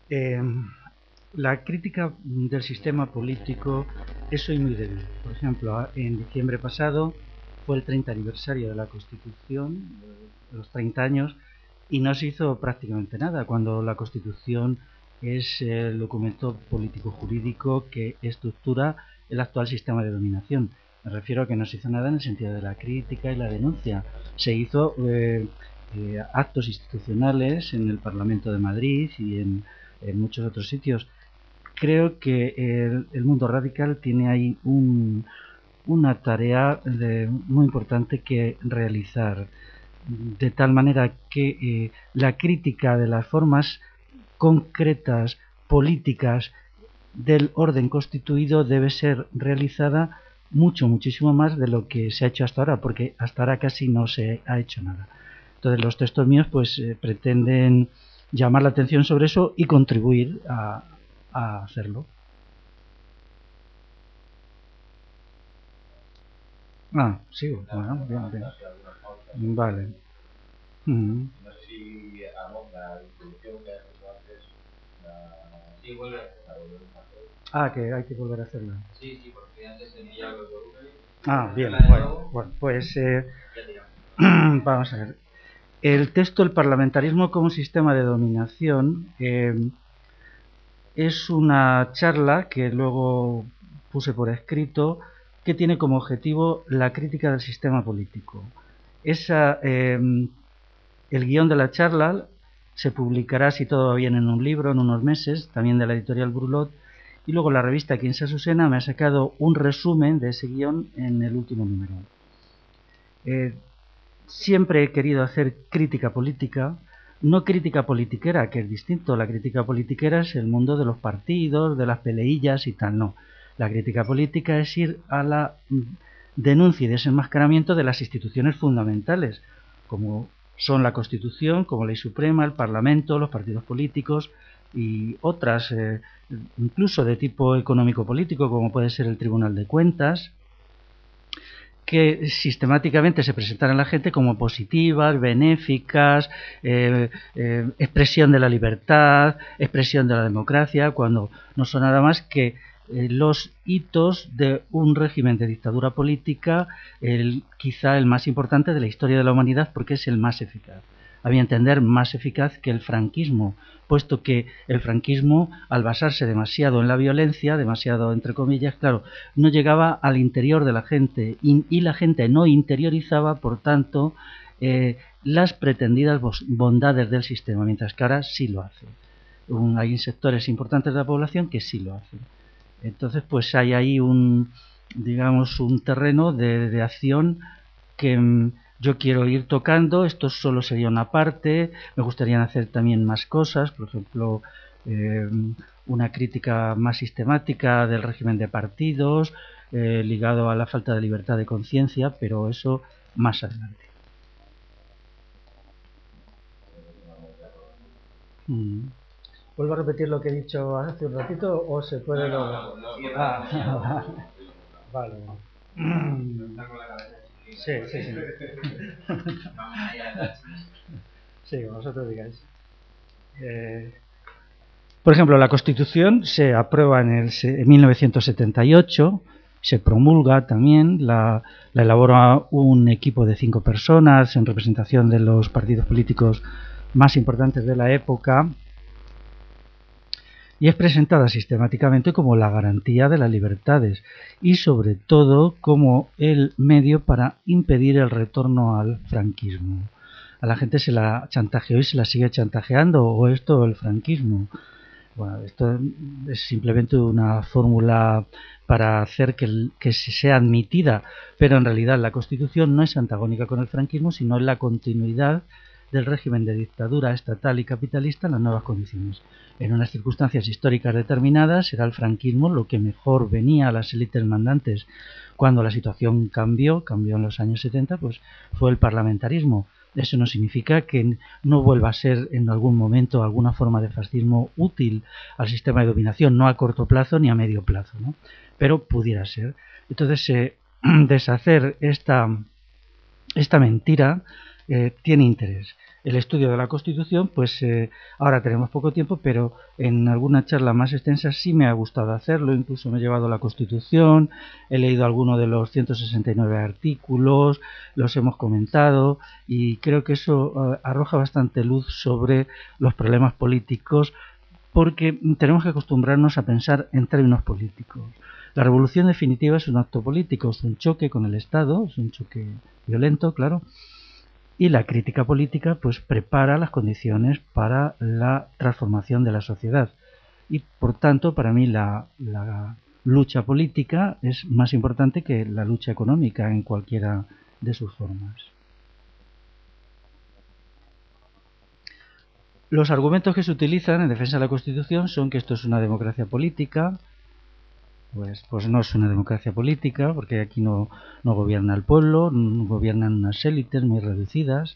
Eh, la crítica del sistema político es hoy muy débil. Por ejemplo, en diciembre pasado fue el 30 aniversario de la Constitución, los 30 años, y no se hizo prácticamente nada, cuando la Constitución es el documento político-jurídico que estructura el actual sistema de dominación. Me refiero a que no se hizo nada en el sentido de la crítica y la denuncia. Se hizo actos institucionales en el Parlamento de Madrid y en muchos otros sitios. Creo que el mundo radical tiene ahí una tarea muy importante que realizar, de tal manera que la crítica de las formas concretas, políticas, del orden constituido debe ser realizada muchísimo más de lo que se ha hecho hasta ahora, porque hasta ahora casi no se ha hecho nada. Entonces los textos míos pues pretenden llamar la atención sobre eso y contribuir a hacerlo. Ah, sí, bueno, bien, bien. Vale. Mm. Ah, que hay que volver a hacerla. Ah, bien, bueno, pues vamos a ver. El texto El parlamentarismo como sistema de dominación es una charla que luego puse por escrito que tiene como objetivo la crítica del sistema político. El guión de la charla se publicará, si todo va bien, en un libro en unos meses, también de la editorial Brulot, y luego la revista Quince Azucena me ha sacado un resumen de ese guión en el último número. Eh, Siempre he querido hacer crítica política, no crítica politiquera, que es distinto. La crítica politiquera es el mundo de los partidos, de las peleillas y tal, no. La crítica política es ir a la denuncia y desenmascaramiento de las instituciones fundamentales, como son la Constitución, como ley suprema, el Parlamento, los partidos políticos y otras, incluso de tipo económico-político, como puede ser el Tribunal de Cuentas, que sistemáticamente se presentaran a la gente como positivas, benéficas, expresión de la libertad, expresión de la democracia, cuando no son nada más que los hitos de un régimen de dictadura política, quizá el más importante de la historia de la humanidad, porque es el más eficaz. A mi entender, más eficaz que el franquismo, puesto que el franquismo, al basarse demasiado en la violencia, demasiado entre comillas, claro, no llegaba al interior de la gente y la gente no interiorizaba, por tanto, las pretendidas bondades del sistema, mientras que ahora sí lo hace. Hay sectores importantes de la población que sí lo hacen. Entonces, pues hay ahí digamos, un terreno de acción que yo quiero ir tocando. Esto solo sería una parte. Me gustaría hacer también más cosas, por ejemplo, eh, una crítica más sistemática del régimen de partidos, ligado a la falta de libertad de conciencia, pero eso más adelante. Mm. ¿Vuelvo a repetir lo que he dicho hace un ratito o se puede luego? Ah, vale. Sí, sí, sí. Sí, vosotros digáis. Eh, por ejemplo, la Constitución se aprueba en 1978, se promulga también, la elabora un equipo de 5 personas en representación de los partidos políticos más importantes de la época, y es presentada sistemáticamente como la garantía de las libertades y sobre todo como el medio para impedir el retorno al franquismo. A la gente se la chantajeó y se la sigue chantajeando, o esto o el franquismo. Bueno, esto es simplemente una fórmula para hacer que sea admitida, pero en realidad la Constitución no es antagónica con el franquismo, sino en la continuidad del régimen de dictadura estatal y capitalista en las nuevas condiciones. En unas circunstancias históricas determinadas era el franquismo lo que mejor venía a las élites mandantes. Cuando la situación cambió en los años 70, pues fue el parlamentarismo. Eso no significa que no vuelva a ser en algún momento alguna forma de fascismo útil al sistema de dominación, no a corto plazo ni a medio plazo, ¿no? Pero pudiera ser. Entonces, deshacer esta mentira tiene interés. el estudio de la Constitución, pues ahora tenemos poco tiempo, pero en alguna charla más extensa sí me ha gustado hacerlo. Incluso me he llevado la Constitución, he leído alguno de los 169 artículos, los hemos comentado y creo que eso arroja bastante luz sobre los problemas políticos, porque tenemos que acostumbrarnos a pensar en términos políticos. La revolución definitiva es un acto político, es un choque con el Estado, es un choque violento, claro, y la crítica política pues prepara las condiciones para la transformación de la sociedad. Y por tanto, para mí la lucha política es más importante que la lucha económica en cualquiera de sus formas. Los argumentos que se utilizan en defensa de la Constitución son que esto es una democracia política. Pues no es una democracia política, porque aquí no gobierna el pueblo, gobiernan unas élites muy reducidas.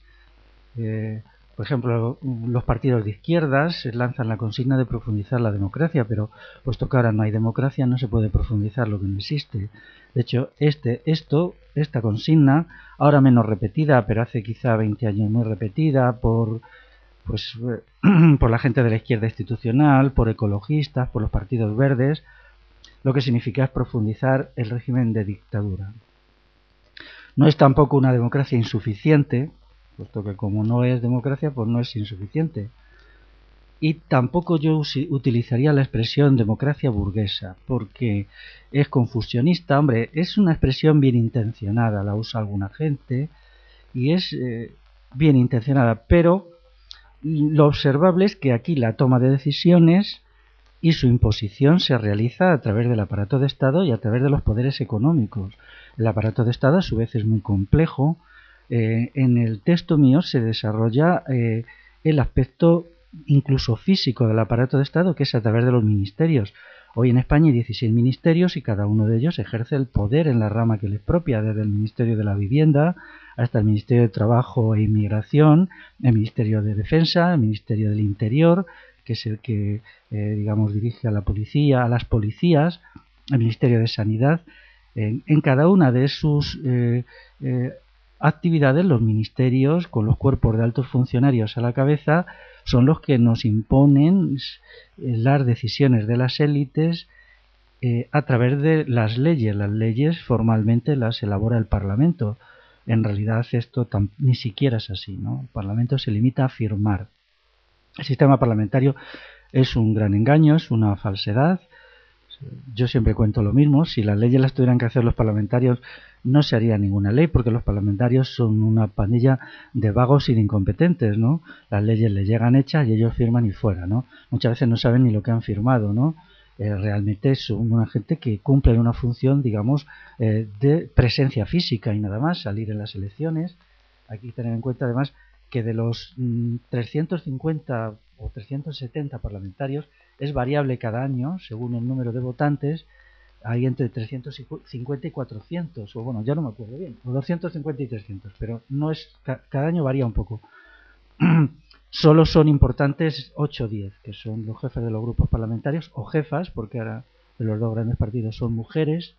Por ejemplo, los partidos de izquierdas lanzan la consigna de profundizar la democracia, pero puesto que ahora no hay democracia, no se puede profundizar lo que no existe. De hecho, esta consigna, ahora menos repetida, pero hace quizá 20 años muy repetida pues, por la gente de la izquierda institucional, por ecologistas, por los partidos verdes, lo que significa es profundizar el régimen de dictadura. No es tampoco una democracia insuficiente, puesto que como no es democracia, pues no es insuficiente. Y tampoco yo utilizaría la expresión democracia burguesa, porque es confusionista. Hombre, es una expresión bien intencionada, la usa alguna gente, y es bien intencionada, pero lo observable es que aquí la toma de decisiones y su imposición se realiza a través del aparato de Estado y a través de los poderes económicos. El aparato de Estado a su vez es muy complejo. En el texto mío se desarrolla el aspecto incluso físico del aparato de Estado, que es a través de los ministerios. Hoy en España hay 16 ministerios y cada uno de ellos ejerce el poder en la rama que les propia, desde el Ministerio de la Vivienda hasta el Ministerio de Trabajo e Inmigración, el Ministerio de Defensa, el Ministerio del Interior, que es el que, digamos, dirige a la policía, a las policías, el Ministerio de Sanidad. En cada una de sus actividades, los ministerios, con los cuerpos de altos funcionarios a la cabeza, son los que nos imponen las decisiones de las élites a través de las leyes. Las leyes formalmente las elabora el Parlamento. En realidad esto ni siquiera es así, ¿no? El Parlamento se limita a firmar. El sistema parlamentario es un gran engaño, es una falsedad. Yo siempre cuento lo mismo, si las leyes las tuvieran que hacer los parlamentarios no se haría ninguna ley, porque los parlamentarios son una pandilla de vagos y de incompetentes, ¿no? Las leyes les llegan hechas y ellos firman y fuera, ¿no? Muchas veces no saben ni lo que han firmado, ¿no? Realmente son una gente que cumple una función, digamos, de presencia física y nada más, salir en las elecciones. Hay que tener en cuenta además que de los 350 o 370 parlamentarios es variable cada año según el número de votantes. Hay entre 350 y 400, o bueno, ya no me acuerdo bien, o 250 y 300, pero no es, cada año varía un poco. Solo son importantes 8 o 10, que son los jefes de los grupos parlamentarios, o jefas, porque ahora de los dos grandes partidos son mujeres,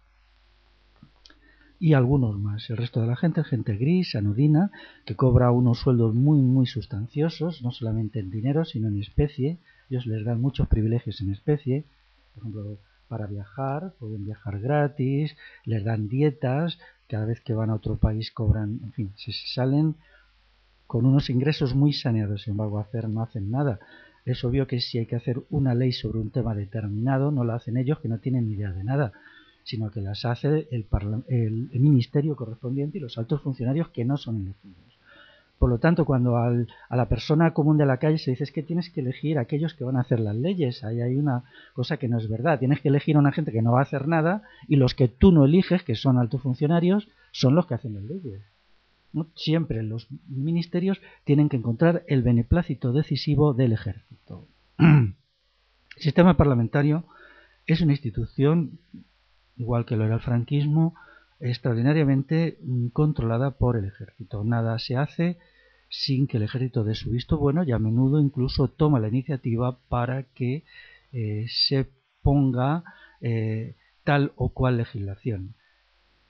y algunos más. El resto de la gente, gente gris, anodina, que cobra unos sueldos muy, muy sustanciosos, no solamente en dinero, sino en especie. Ellos les dan muchos privilegios en especie, por ejemplo, para viajar, pueden viajar gratis, les dan dietas, cada vez que van a otro país cobran, en fin, se salen con unos ingresos muy saneados. Sin embargo, no hacen nada. Es obvio que si hay que hacer una ley sobre un tema determinado, no la hacen ellos, que no tienen ni idea de nada, sino que las hace el ministerio correspondiente y los altos funcionarios que no son elegidos. Por lo tanto, cuando a la persona común de la calle se dice es que tienes que elegir a aquellos que van a hacer las leyes, ahí hay una cosa que no es verdad. Tienes que elegir a una gente que no va a hacer nada y los que tú no eliges, que son altos funcionarios, son los que hacen las leyes. ¿No? Siempre los ministerios tienen que encontrar el beneplácito decisivo del ejército. El sistema parlamentario es una institución, igual que lo era el franquismo, extraordinariamente controlada por el ejército. Nada se hace sin que el ejército dé su visto bueno y a menudo incluso toma la iniciativa para que se ponga tal o cual legislación.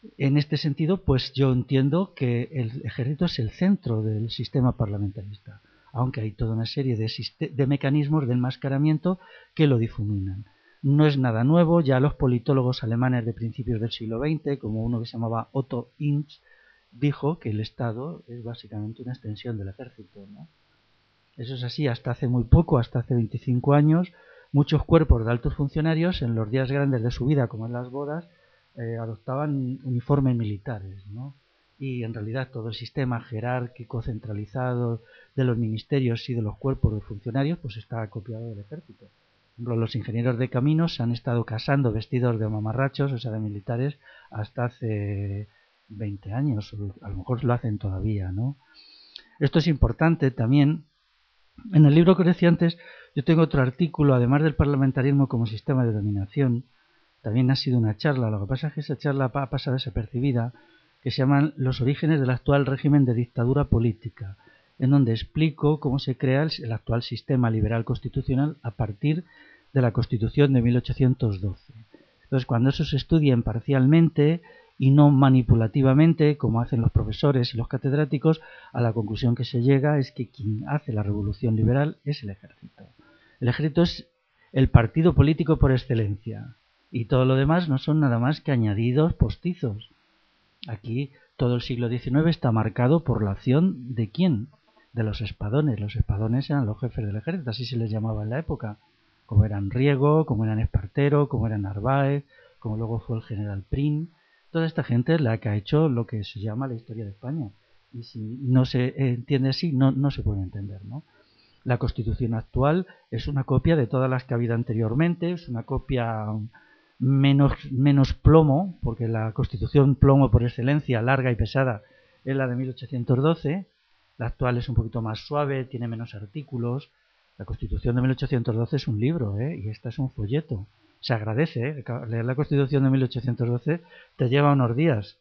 En este sentido, pues yo entiendo que el ejército es el centro del sistema parlamentarista, aunque hay toda una serie de mecanismos de enmascaramiento que lo difuminan. No es nada nuevo, ya los politólogos alemanes de principios del siglo XX, como uno que se llamaba Otto Inz, dijo que el Estado es básicamente una extensión del ejército, ¿no? Eso es así hasta hace muy poco, hasta hace 25 años, muchos cuerpos de altos funcionarios en los días grandes de su vida, como en las bodas, adoptaban uniformes militares, ¿no? Y en realidad todo el sistema jerárquico centralizado de los ministerios y de los cuerpos de funcionarios pues está copiado del ejército. Por ejemplo, los ingenieros de caminos se han estado casando vestidos de mamarrachos, o sea, de militares, hasta hace 20 años, o a lo mejor lo hacen todavía, ¿no? Esto es importante también. En el libro que decía antes, yo tengo otro artículo, además del parlamentarismo como sistema de dominación, también ha sido una charla, lo que pasa es que esa charla ha pasado desapercibida, que se llaman Los orígenes del actual régimen de dictadura política, en donde explico cómo se crea el actual sistema liberal constitucional a partir de la Constitución de 1812. Entonces, cuando eso se estudia imparcialmente y no manipulativamente, como hacen los profesores y los catedráticos, a la conclusión que se llega es que quien hace la revolución liberal es el ejército. El ejército es el partido político por excelencia, y todo lo demás no son nada más que añadidos postizos. Aquí todo el siglo XIX está marcado por la acción ¿de quién? De los espadones. Los espadones eran los jefes del ejército, así se les llamaba en la época, como eran Riego, como eran Espartero, como eran Narváez, como luego fue el general Prim. Toda esta gente es la que ha hecho lo que se llama la historia de España. Y si no se entiende así, no se puede entender, ¿no? La Constitución actual es una copia de todas las que ha habido anteriormente, es una copia menos plomo, porque la Constitución plomo por excelencia, larga y pesada, es la de 1812. La actual es un poquito más suave, tiene menos artículos. La Constitución de 1812 es un libro, y esta es un folleto. Se agradece, leer la Constitución de 1812 te lleva unos días.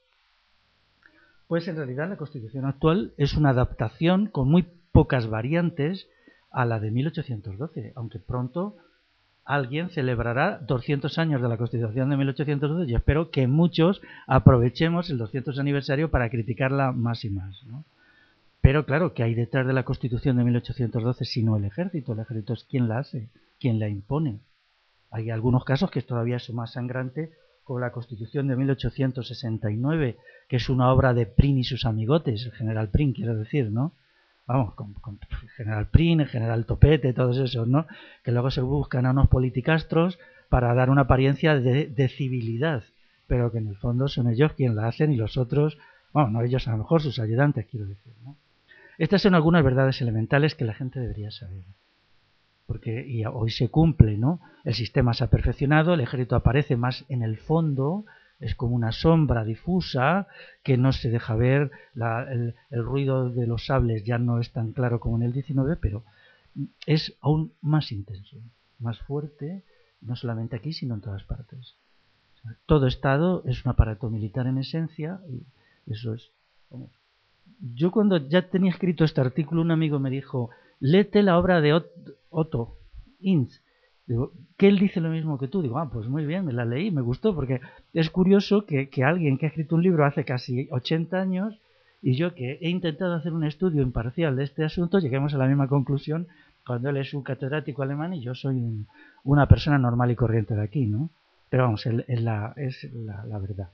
Pues en realidad la Constitución actual es una adaptación con muy pocas variantes a la de 1812, aunque pronto alguien celebrará 200 años de la Constitución de 1812 y espero que muchos aprovechemos el 200 aniversario para criticarla más y más, ¿no? Pero claro, ¿qué hay detrás de la Constitución de 1812 sino el ejército? El ejército es quien la hace, quien la impone. Hay algunos casos que todavía es más sangrante, como la Constitución de 1869, que es una obra de Prim y sus amigotes, el general Prim, quiero decir, ¿no? Vamos, con el general Prim, el general Topete, todos esos, ¿no? Que luego se buscan a unos politicastros para dar una apariencia de civilidad, pero que en el fondo son ellos quienes la hacen y los otros, bueno, no ellos, a lo mejor sus ayudantes, quiero decir, ¿no? Estas son algunas verdades elementales que la gente debería saber. Porque y hoy se cumple, ¿no? El sistema se ha perfeccionado, el ejército aparece más en el fondo, es como una sombra difusa que no se deja ver, el ruido de los sables ya no es tan claro como en el 19, pero es aún más intenso, más fuerte, no solamente aquí, sino en todas partes. O sea, todo Estado es un aparato militar en esencia, y eso es... Vamos. Yo cuando ya tenía escrito este artículo, un amigo me dijo, léete la obra de Otto Inz. Digo, que él dice lo mismo que tú. Digo, pues muy bien, me la leí, me gustó, porque es curioso que alguien que ha escrito un libro hace casi 80 años y yo que he intentado hacer un estudio imparcial de este asunto, lleguemos a la misma conclusión cuando él es un catedrático alemán y yo soy una persona normal y corriente de aquí, ¿no? Pero vamos, es la verdad.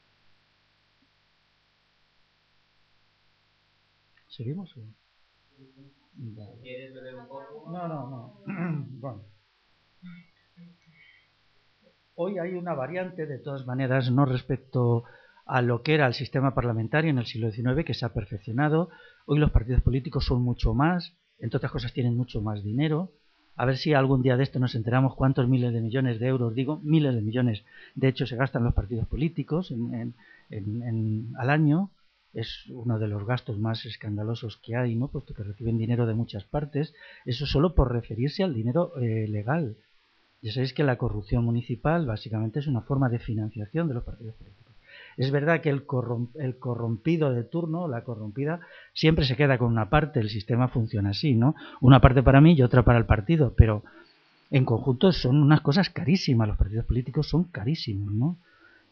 ¿Seguimos? ¿Quieres beber un poco? No. Bueno. Hoy hay una variante, de todas maneras, no respecto a lo que era el sistema parlamentario en el siglo XIX, que se ha perfeccionado. Hoy los partidos políticos son mucho más, entre otras cosas tienen mucho más dinero. A ver si algún día de esto nos enteramos cuántos miles de millones de euros, digo, miles de millones, de hecho se gastan los partidos políticos al año. Es uno de los gastos más escandalosos que hay, ¿no? Puesto que reciben dinero de muchas partes. Eso solo por referirse al dinero legal. Ya sabéis que la corrupción municipal básicamente es una forma de financiación de los partidos políticos. Es verdad que el corrompido de turno, la corrompida, siempre se queda con una parte, el sistema funciona así, ¿no? Una parte para mí y otra para el partido, pero en conjunto son unas cosas carísimas, los partidos políticos son carísimos, ¿no?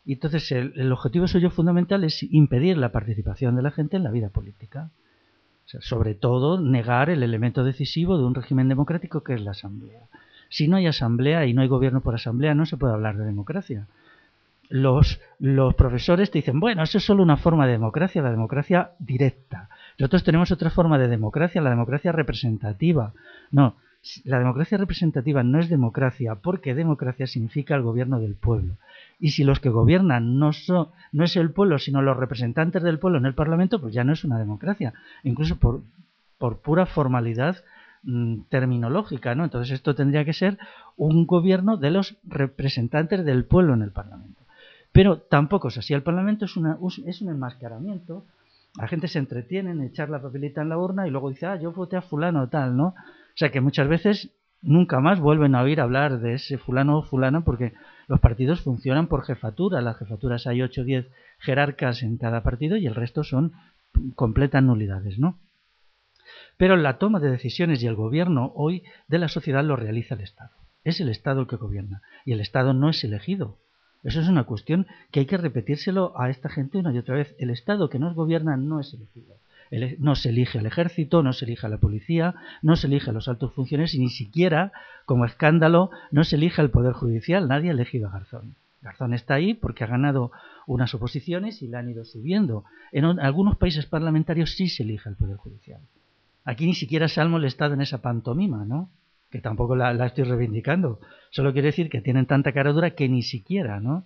Y entonces el objetivo suyo fundamental es impedir la participación de la gente en la vida política. O sea, sobre todo negar el elemento decisivo de un régimen democrático que es la asamblea. Si no hay asamblea y no hay gobierno por asamblea, no se puede hablar de democracia. Los profesores te dicen, bueno, eso es solo una forma de democracia, la democracia directa. Nosotros tenemos otra forma de democracia, la democracia representativa. No, la democracia representativa no es democracia, porque democracia significa el gobierno del pueblo. Y si los que gobiernan no es el pueblo, sino los representantes del pueblo en el Parlamento, pues ya no es una democracia. Incluso por pura formalidad terminológica, ¿no? Entonces esto tendría que ser un gobierno de los representantes del pueblo en el Parlamento. Pero tampoco es así. El Parlamento es un enmascaramiento. La gente se entretiene en echar la papelita en la urna y luego dice, yo voté a fulano o tal, ¿no? O sea que muchas veces nunca más vuelven a oír hablar de ese fulano o fulana porque los partidos funcionan por jefatura. Las jefaturas hay 8 o 10 jerarcas en cada partido y el resto son completas nulidades, ¿no? Pero la toma de decisiones y el gobierno hoy de la sociedad lo realiza el Estado. Es el Estado el que gobierna y el Estado no es elegido. Eso es una cuestión que hay que repetírselo a esta gente una y otra vez. El Estado que nos gobierna no es elegido. No se elige al ejército, no se elige a la policía, no se elige a los altos funcionarios y ni siquiera, como escándalo, no se elige al Poder Judicial. Nadie ha elegido a Garzón. Garzón está ahí porque ha ganado unas oposiciones y la han ido subiendo. En algunos países parlamentarios sí se elige al Poder Judicial. Aquí ni siquiera se ha molestado en esa pantomima, ¿no? Que tampoco la estoy reivindicando. Solo quiere decir que tienen tanta cara dura que ni siquiera, ¿no?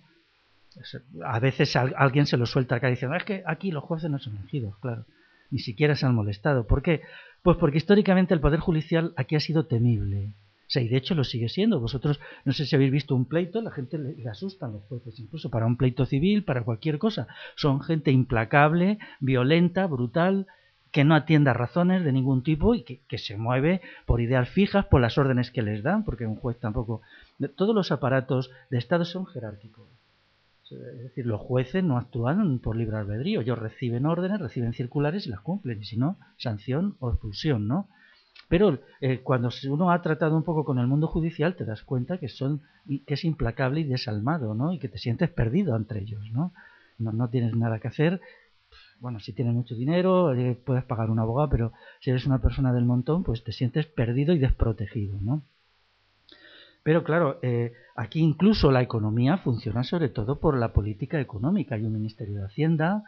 A veces alguien se lo suelta acá diciendo, es que aquí los jueces no son elegidos, claro. Ni siquiera se han molestado. ¿Por qué? Pues porque históricamente el Poder Judicial aquí ha sido temible. O sea, y de hecho lo sigue siendo. Vosotros, no sé si habéis visto un pleito, la gente le asustan los jueces, incluso para un pleito civil, para cualquier cosa. Son gente implacable, violenta, brutal, que no atiende a razones de ningún tipo y que se mueve por ideas fijas, por las órdenes que les dan, porque un juez tampoco... Todos los aparatos de Estado son jerárquicos. Es decir, los jueces no actúan por libre albedrío. Ellos reciben órdenes, reciben circulares y las cumplen. Y si no, sanción o expulsión, ¿no? Pero cuando uno ha tratado un poco con el mundo judicial, te das cuenta que es implacable y desalmado, ¿no? Y que te sientes perdido entre ellos, ¿no? No tienes nada que hacer. Bueno, si tienes mucho dinero, puedes pagar un abogado, pero si eres una persona del montón, pues te sientes perdido y desprotegido, ¿no? Pero claro, aquí incluso la economía funciona sobre todo por la política económica. Hay un Ministerio de Hacienda,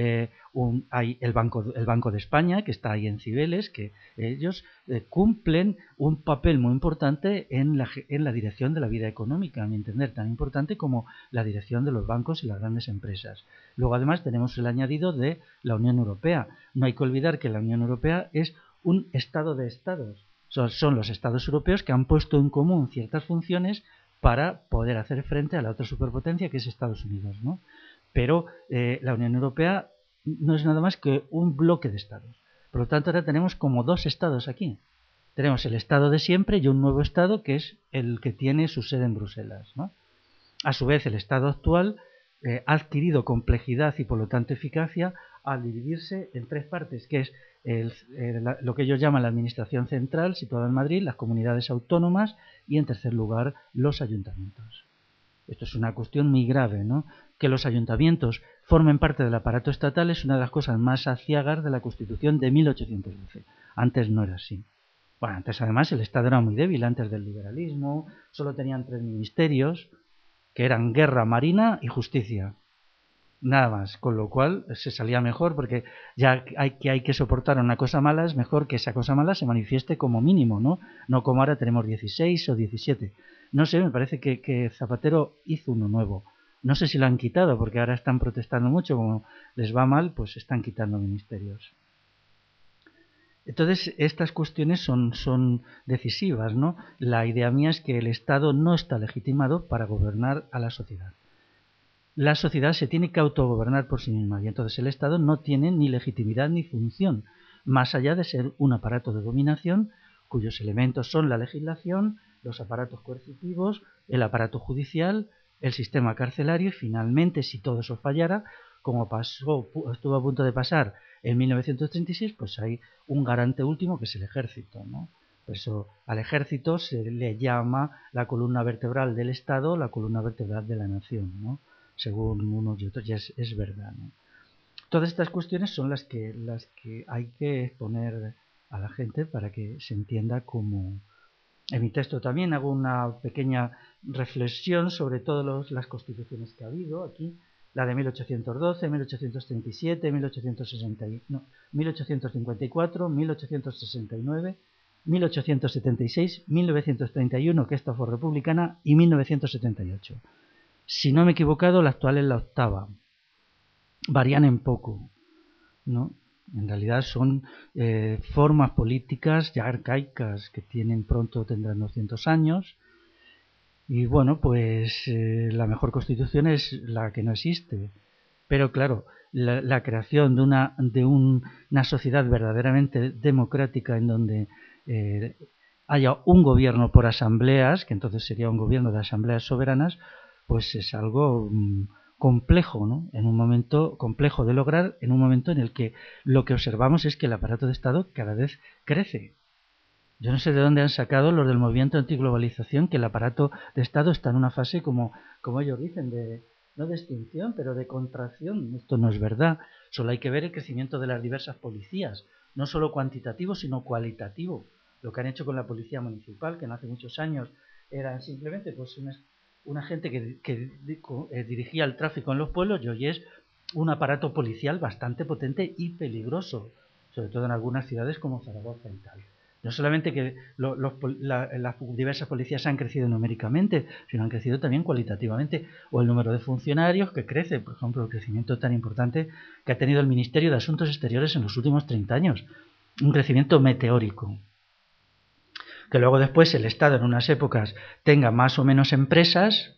hay el Banco de España, que está ahí en Cibeles, que ellos cumplen un papel muy importante en la dirección de la vida económica, a mi entender, tan importante como la dirección de los bancos y las grandes empresas. Luego, además, tenemos el añadido de la Unión Europea. No hay que olvidar que la Unión Europea es un estado de estados. Son los estados europeos que han puesto en común ciertas funciones para poder hacer frente a la otra superpotencia que es Estados Unidos, ¿no? Pero la Unión Europea no es nada más que un bloque de estados. Por lo tanto, ahora tenemos como dos estados aquí. Tenemos el estado de siempre y un nuevo estado que es el que tiene su sede en Bruselas, ¿no? A su vez, el estado actual ha adquirido complejidad y por lo tanto eficacia al dividirse en tres partes, que es lo que ellos llaman la administración central, situada en Madrid, las comunidades autónomas y, en tercer lugar, los ayuntamientos. Esto es una cuestión muy grave, ¿no? Que los ayuntamientos formen parte del aparato estatal es una de las cosas más aciagas de la Constitución de 1812. Antes no era así. Bueno, antes además el Estado era muy débil, antes del liberalismo, solo tenían 3 ministerios, que eran guerra, marina y justicia. Nada más, con lo cual se salía mejor porque ya hay que soportar una cosa mala, es mejor que esa cosa mala se manifieste como mínimo, ¿no? No como ahora tenemos 16 o 17. No sé, me parece que Zapatero hizo uno nuevo. No sé si lo han quitado porque ahora están protestando mucho, como les va mal, pues están quitando ministerios. Entonces, estas cuestiones son decisivas, ¿no? La idea mía es que el Estado no está legitimado para gobernar a la sociedad. La sociedad se tiene que autogobernar por sí misma y entonces el Estado no tiene ni legitimidad ni función, más allá de ser un aparato de dominación cuyos elementos son la legislación, los aparatos coercitivos, el aparato judicial, el sistema carcelario y finalmente, si todo eso fallara, como estuvo a punto de pasar en 1936, pues hay un garante último que es el ejército, ¿no? Por eso al ejército se le llama la columna vertebral del Estado, la columna vertebral de la nación, ¿no? según unos y otros, y es verdad, ¿no? Todas estas cuestiones son las que hay que exponer a la gente para que se entienda cómo. En mi texto también hago una pequeña reflexión sobre todas las constituciones que ha habido aquí, la de 1812, 1837, 1854, 1869, 1876, 1931, que esta fue republicana, y 1978. Si no me he equivocado, la actual es la octava. Varían en poco, ¿no? En realidad son formas políticas ya arcaicas que pronto tendrán 200 años. Y bueno, pues la mejor constitución es la que no existe. Pero claro, la creación de una sociedad verdaderamente democrática en donde haya un gobierno por asambleas, que entonces sería un gobierno de asambleas soberanas, pues es algo complejo, ¿no? En un momento complejo de lograr, en un momento en el que lo que observamos es que el aparato de Estado cada vez crece. Yo no sé de dónde han sacado los del movimiento antiglobalización que el aparato de Estado está en una fase, como ellos dicen, no de extinción, pero de contracción. Esto no es verdad. Solo hay que ver el crecimiento de las diversas policías, no solo cuantitativo, sino cualitativo. Lo que han hecho con la policía municipal, que no hace muchos años era simplemente pues una gente que dirigía el tráfico en los pueblos, y hoy es un aparato policial bastante potente y peligroso, sobre todo en algunas ciudades como Zaragoza y tal. No solamente que las diversas policías han crecido numéricamente, sino han crecido también cualitativamente. O el número de funcionarios que crece, por ejemplo, el crecimiento tan importante que ha tenido el Ministerio de Asuntos Exteriores en los últimos 30 años. Un crecimiento meteórico. Que luego después el Estado en unas épocas tenga más o menos empresas,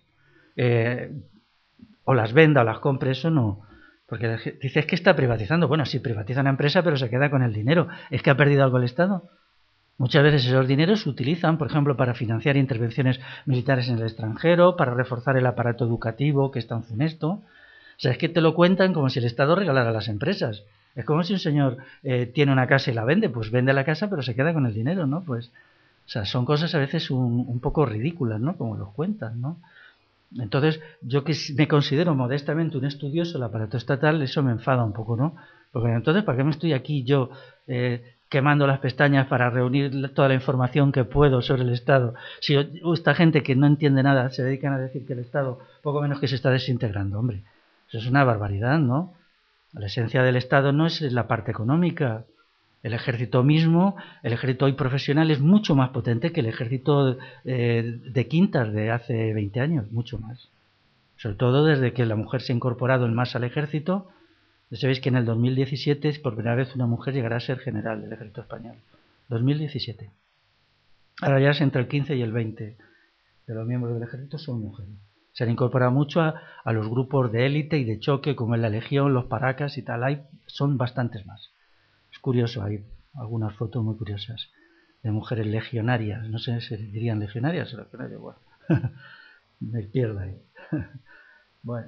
o las venda o las compre, eso no. Porque dices que está privatizando. Bueno, sí, privatiza una empresa, pero se queda con el dinero. ¿Es que ha perdido algo el Estado? Muchas veces esos dineros se utilizan, por ejemplo, para financiar intervenciones militares en el extranjero, para reforzar el aparato educativo, que es tan funesto. O sea, es que te lo cuentan como si el Estado regalara las empresas. Es como si un señor tiene una casa y la vende, pues vende la casa pero se queda con el dinero, ¿no? Pues, o sea, son cosas a veces un poco ridículas, ¿no? Como los cuentan, ¿no? Entonces, yo que me considero modestamente un estudioso del aparato estatal, eso me enfada un poco, ¿no? Porque entonces, ¿para qué me estoy aquí yo quemando las pestañas para reunir toda la información que puedo sobre el Estado? Si esta gente que no entiende nada se dedican a decir que el Estado poco menos que se está desintegrando, hombre, eso es una barbaridad, ¿no? La esencia del Estado no es la parte económica. El ejército mismo, el ejército hoy profesional es mucho más potente que el ejército de quintas de hace 20 años, mucho más. Sobre todo desde que la mujer se ha incorporado en masa al ejército. Ya sabéis que en el 2017 por primera vez una mujer llegará a ser general del ejército español. 2017. Ahora ya es entre el 15 y el 20 de los miembros del ejército son mujeres. Se han incorporado mucho a los grupos de élite y de choque, como en la Legión, los Paracas y tal. Son bastantes más. Es curioso, hay algunas fotos muy curiosas de mujeres legionarias. No sé si dirían legionarias o legionarias. Bueno, me pierdo ahí. Bueno.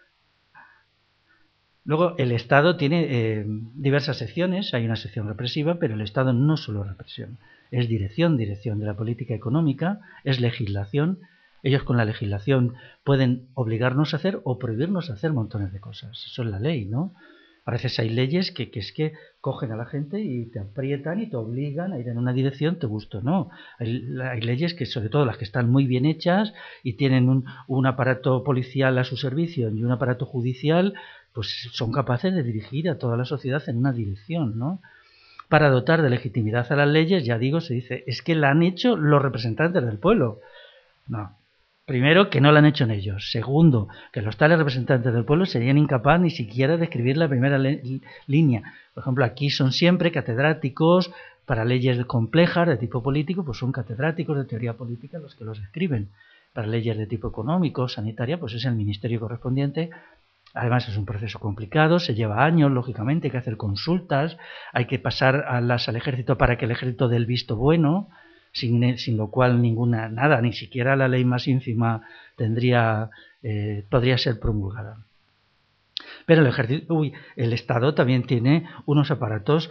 Luego, el Estado tiene diversas secciones. Hay una sección represiva, pero el Estado no solo represión. Es dirección de la política económica, es legislación. Ellos con la legislación pueden obligarnos a hacer o prohibirnos a hacer montones de cosas. Eso es la ley, ¿no? A veces hay leyes que es que cogen a la gente y te aprietan y te obligan a ir en una dirección, te guste o no. Hay leyes que, sobre todo las que están muy bien hechas y tienen un aparato policial a su servicio y un aparato judicial, pues son capaces de dirigir a toda la sociedad en una dirección, ¿no? Para dotar de legitimidad a las leyes, ya digo, se dice, es que la han hecho los representantes del pueblo. No. Primero, que no lo han hecho en ellos. Segundo, que los tales representantes del pueblo serían incapaces ni siquiera de escribir la primera línea. Por ejemplo, aquí son siempre catedráticos para leyes complejas de tipo político, pues son catedráticos de teoría política los que los escriben. Para leyes de tipo económico, sanitaria, pues es el ministerio correspondiente. Además es un proceso complicado, se lleva años, lógicamente, hay que hacer consultas, hay que pasar al ejército para que el ejército dé el visto bueno, sin lo cual nada, ni siquiera la ley más ínfima podría ser promulgada. Pero el Estado también tiene unos aparatos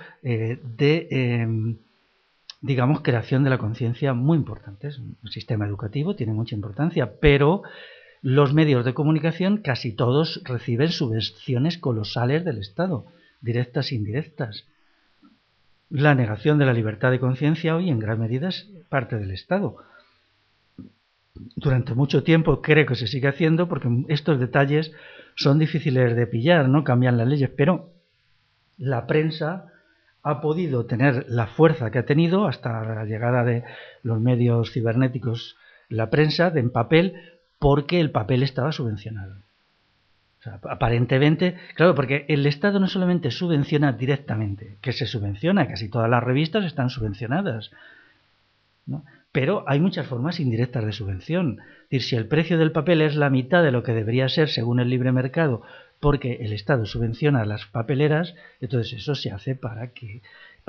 digamos, creación de la conciencia muy importantes. El sistema educativo tiene mucha importancia, pero Los medios de comunicación, casi todos, reciben subvenciones colosales del Estado, directas e indirectas. La negación de la libertad de conciencia hoy en gran medida es parte del Estado. Durante mucho tiempo creo que se sigue haciendo porque estos detalles son difíciles de pillar, ¿no? Cambian las leyes, pero la prensa ha podido tener la fuerza que ha tenido hasta la llegada de los medios cibernéticos, la prensa en papel, porque el papel estaba subvencionado. O sea, aparentemente, claro, porque el Estado no solamente subvenciona directamente, que se subvenciona, casi todas las revistas están subvencionadas, ¿no? Pero hay muchas formas indirectas de subvención. Es decir, si el precio del papel es la mitad de lo que debería ser según el libre mercado, porque el Estado subvenciona las papeleras, entonces eso se hace ¿para qué?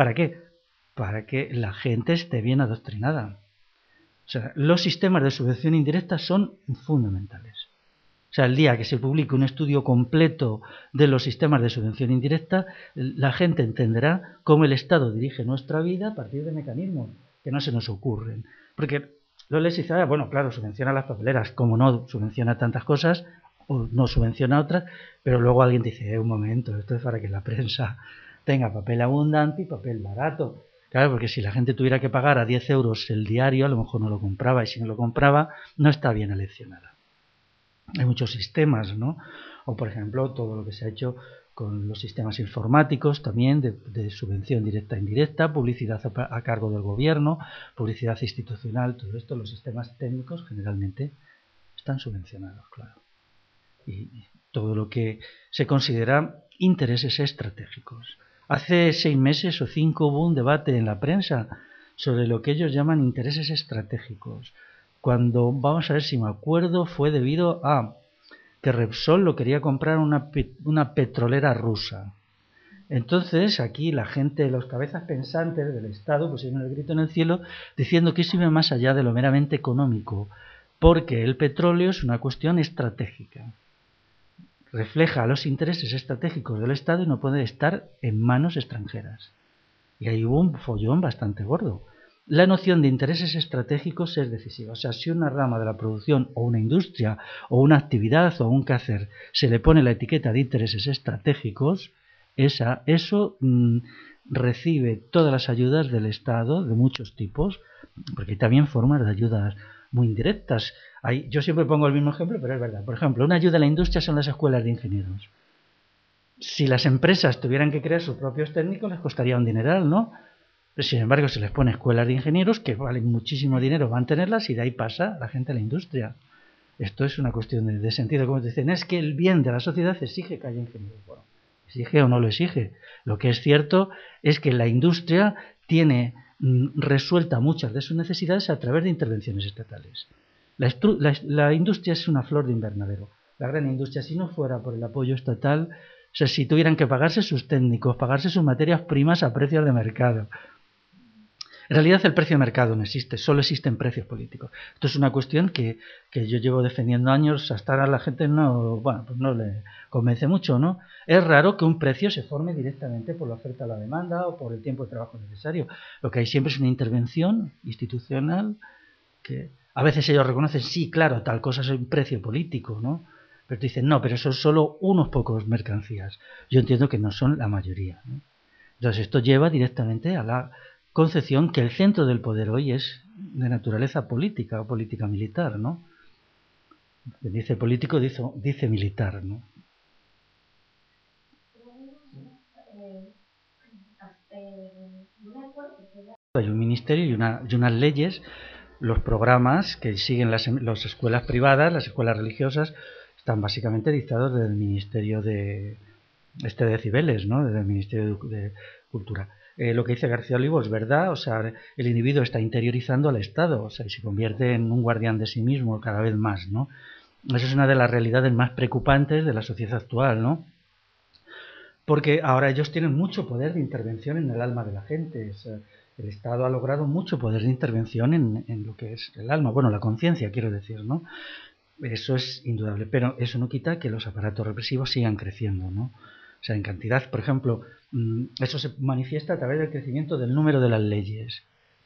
Para que la gente esté bien adoctrinada. O sea, los sistemas de subvención indirecta son fundamentales. O sea, el día que se publique un estudio completo de los sistemas de subvención indirecta, la gente entenderá cómo el Estado dirige nuestra vida a partir de mecanismos que no se nos ocurren. Porque lo les dice, bueno, claro, subvenciona las papeleras, como no subvenciona tantas cosas, o no subvenciona otras, pero luego alguien dice, un momento, esto es para que la prensa tenga papel abundante y papel barato. Claro, porque si la gente tuviera que pagar a 10 euros el diario, a lo mejor no lo compraba, y si no lo compraba, no está bien aleccionada. Hay muchos sistemas, ¿no? O, por ejemplo, todo lo que se ha hecho con los sistemas informáticos también de subvención directa e indirecta, publicidad a cargo del gobierno, publicidad institucional, todo esto, los sistemas técnicos generalmente están subvencionados, claro. Y todo lo que se considera intereses estratégicos. Hace 6 meses o 5 hubo un debate en la prensa sobre lo que ellos llaman intereses estratégicos. Cuando, vamos a ver si me acuerdo, fue debido a que Repsol lo quería comprar una petrolera rusa. Entonces aquí la gente, los cabezas pensantes del Estado pusieron el grito en el cielo diciendo que eso iba más allá de lo meramente económico, porque el petróleo es una cuestión estratégica. Refleja los intereses estratégicos del Estado y no puede estar en manos extranjeras. Y ahí hubo un follón bastante gordo. La noción de intereses estratégicos es decisiva. O sea, si una rama de la producción o una industria o una actividad o un quehacer se le pone la etiqueta de intereses estratégicos, eso recibe todas las ayudas del Estado de muchos tipos, porque hay también formas de ayudas muy indirectas. Yo siempre pongo el mismo ejemplo, pero es verdad. Por ejemplo, una ayuda a la industria son las escuelas de ingenieros. Si las empresas tuvieran que crear sus propios técnicos, les costaría un dineral, ¿no? Pero sin embargo, se les pone escuelas de ingenieros que valen muchísimo dinero mantenerlas y de ahí pasa la gente a la industria. Esto es una cuestión de sentido. Como dicen, es que el bien de la sociedad exige que haya ingenieros. Bueno, exige o no lo exige. Lo que es cierto es que la industria tiene resuelta muchas de sus necesidades a través de intervenciones estatales. La industria es una flor de invernadero. La gran industria, si no fuera por el apoyo estatal, o sea, si tuvieran que pagarse sus técnicos, pagarse sus materias primas a precios de mercado. En realidad el precio de mercado no existe, solo existen precios políticos. Esto es una cuestión que yo llevo defendiendo años, hasta ahora la gente pues no le convence mucho, ¿no? Es raro que un precio se forme directamente por la oferta a la demanda o por el tiempo de trabajo necesario. Lo que hay siempre es una intervención institucional que a veces ellos reconocen, sí, claro, tal cosa es un precio político, ¿no? Pero te dicen, no, pero son solo unos pocos mercancías. Yo entiendo que no son la mayoría, ¿no? Entonces esto lleva directamente a la concepción que el centro del poder hoy es de naturaleza política o política militar, ¿no? Dice político, dice militar, ¿no? Hay un ministerio y unas leyes, los programas que siguen las escuelas privadas, las escuelas religiosas, están básicamente dictados desde el Ministerio de Cibeles, ¿no? Desde el Ministerio de Cultura. Lo que dice García Olivo es verdad, o sea, el individuo está interiorizando al Estado, o sea, y se convierte en un guardián de sí mismo cada vez más, ¿no? Esa es una de las realidades más preocupantes de la sociedad actual, ¿no? Porque ahora ellos tienen mucho poder de intervención en el alma de la gente. O sea, el Estado ha logrado mucho poder de intervención en lo que es el alma, bueno, la conciencia, quiero decir, ¿no? Eso es indudable, pero eso no quita que los aparatos represivos sigan creciendo, ¿no? O sea, en cantidad, por ejemplo, eso se manifiesta a través del crecimiento del número de las leyes.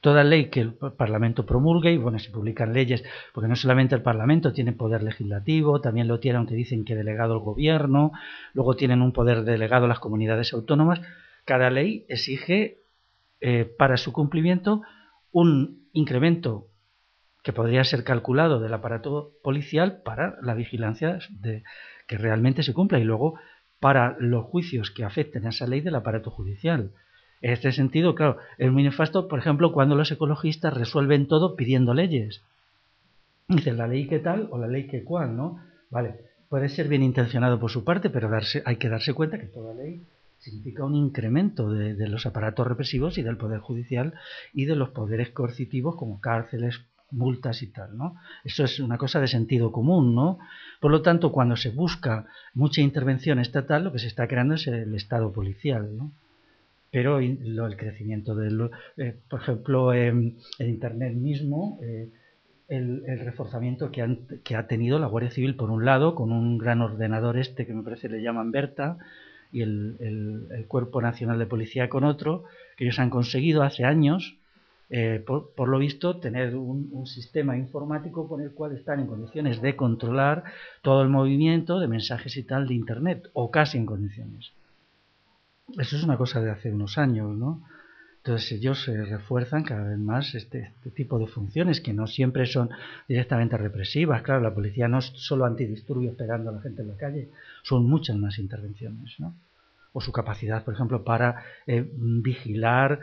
toda ley que el Parlamento promulgue, y bueno, se publican leyes, porque no solamente el Parlamento tiene poder legislativo, también lo tiene, aunque dicen que delegado el gobierno, luego tienen un poder delegado las comunidades autónomas. Cada ley exige para su cumplimiento un incremento que podría ser calculado del aparato policial para la vigilancia de que realmente se cumpla, y luego para los juicios que afecten a esa ley del aparato judicial. En este sentido, claro, es muy nefasto, por ejemplo, cuando los ecologistas resuelven todo pidiendo leyes. Dicen la ley que tal o la ley que cual, ¿no? Vale, puede ser bien intencionado por su parte, pero hay que darse cuenta que toda ley significa un incremento de los aparatos represivos y del poder judicial y de los poderes coercitivos como cárceles, multas y tal, ¿no? Eso es una cosa de sentido común, ¿no? Por lo tanto, cuando se busca mucha intervención estatal, lo que se está creando es el Estado policial, ¿no? Pero el crecimiento del, por ejemplo, el Internet mismo, el reforzamiento que ha tenido la Guardia Civil, por un lado, con un gran ordenador que me parece le llaman Berta, y el Cuerpo Nacional de Policía con otro, que ellos han conseguido hace años, por lo visto, tener un sistema informático por el cual están en condiciones de controlar todo el movimiento de mensajes y tal de Internet, o casi en condiciones. Eso es una cosa de hace unos años, ¿no? Entonces ellos refuerzan cada vez más este tipo de funciones que no siempre son directamente represivas. Claro, la policía no es solo antidisturbios pegando a la gente en la calle, son muchas más intervenciones, ¿no? O su capacidad, por ejemplo, para vigilar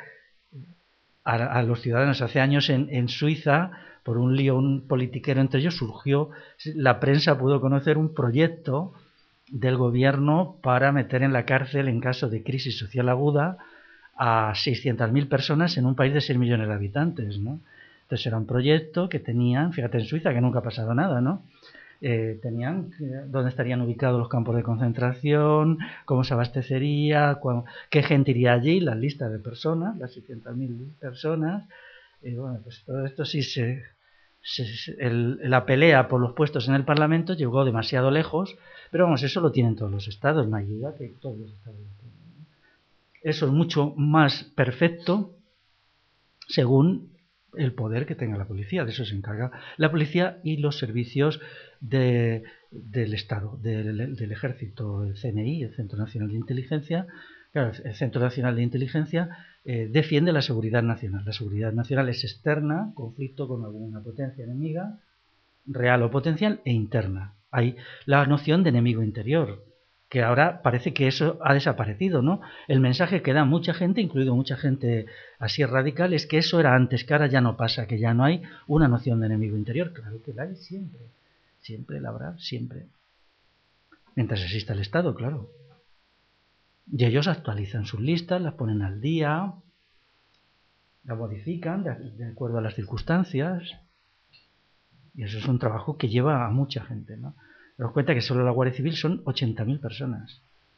a los ciudadanos. Hace años en Suiza, por un lío, un politiquero entre ellos, surgió, la prensa pudo conocer un proyecto del gobierno para meter en la cárcel en caso de crisis social aguda a 600.000 personas en un país de 6 millones de habitantes, ¿no? Entonces era un proyecto que tenían, fíjate en Suiza que nunca ha pasado nada, ¿no? Tenían dónde estarían ubicados los campos de concentración, cómo se abastecería, qué gente iría allí, las listas de personas, las 600.000 personas. Bueno, pues todo esto sí la pelea por los puestos en el Parlamento llegó demasiado lejos, pero vamos, eso lo tienen todos los estados, una ayuda que todos los estados tienen. Eso es mucho más perfecto según el poder que tenga la policía. De eso se encarga la policía y los servicios del Estado, del Ejército, el CNI, el Centro Nacional de Inteligencia. Claro, el Centro Nacional de Inteligencia defiende la seguridad nacional. La seguridad nacional es externa, conflicto con alguna potencia enemiga, real o potencial, e interna. Hay la noción de enemigo interior, que ahora parece que eso ha desaparecido, ¿no? El mensaje que da mucha gente, incluido mucha gente así radical, es que eso era antes, que ahora ya no pasa, que ya no hay una noción de enemigo interior. Claro que la hay siempre, siempre la habrá, siempre. Mientras exista el Estado, claro. Y ellos actualizan sus listas, las ponen al día, las modifican de acuerdo a las circunstancias. Y eso es un trabajo que lleva a mucha gente, ¿no? Daos cuenta que solo la Guardia Civil son 80.000 personas.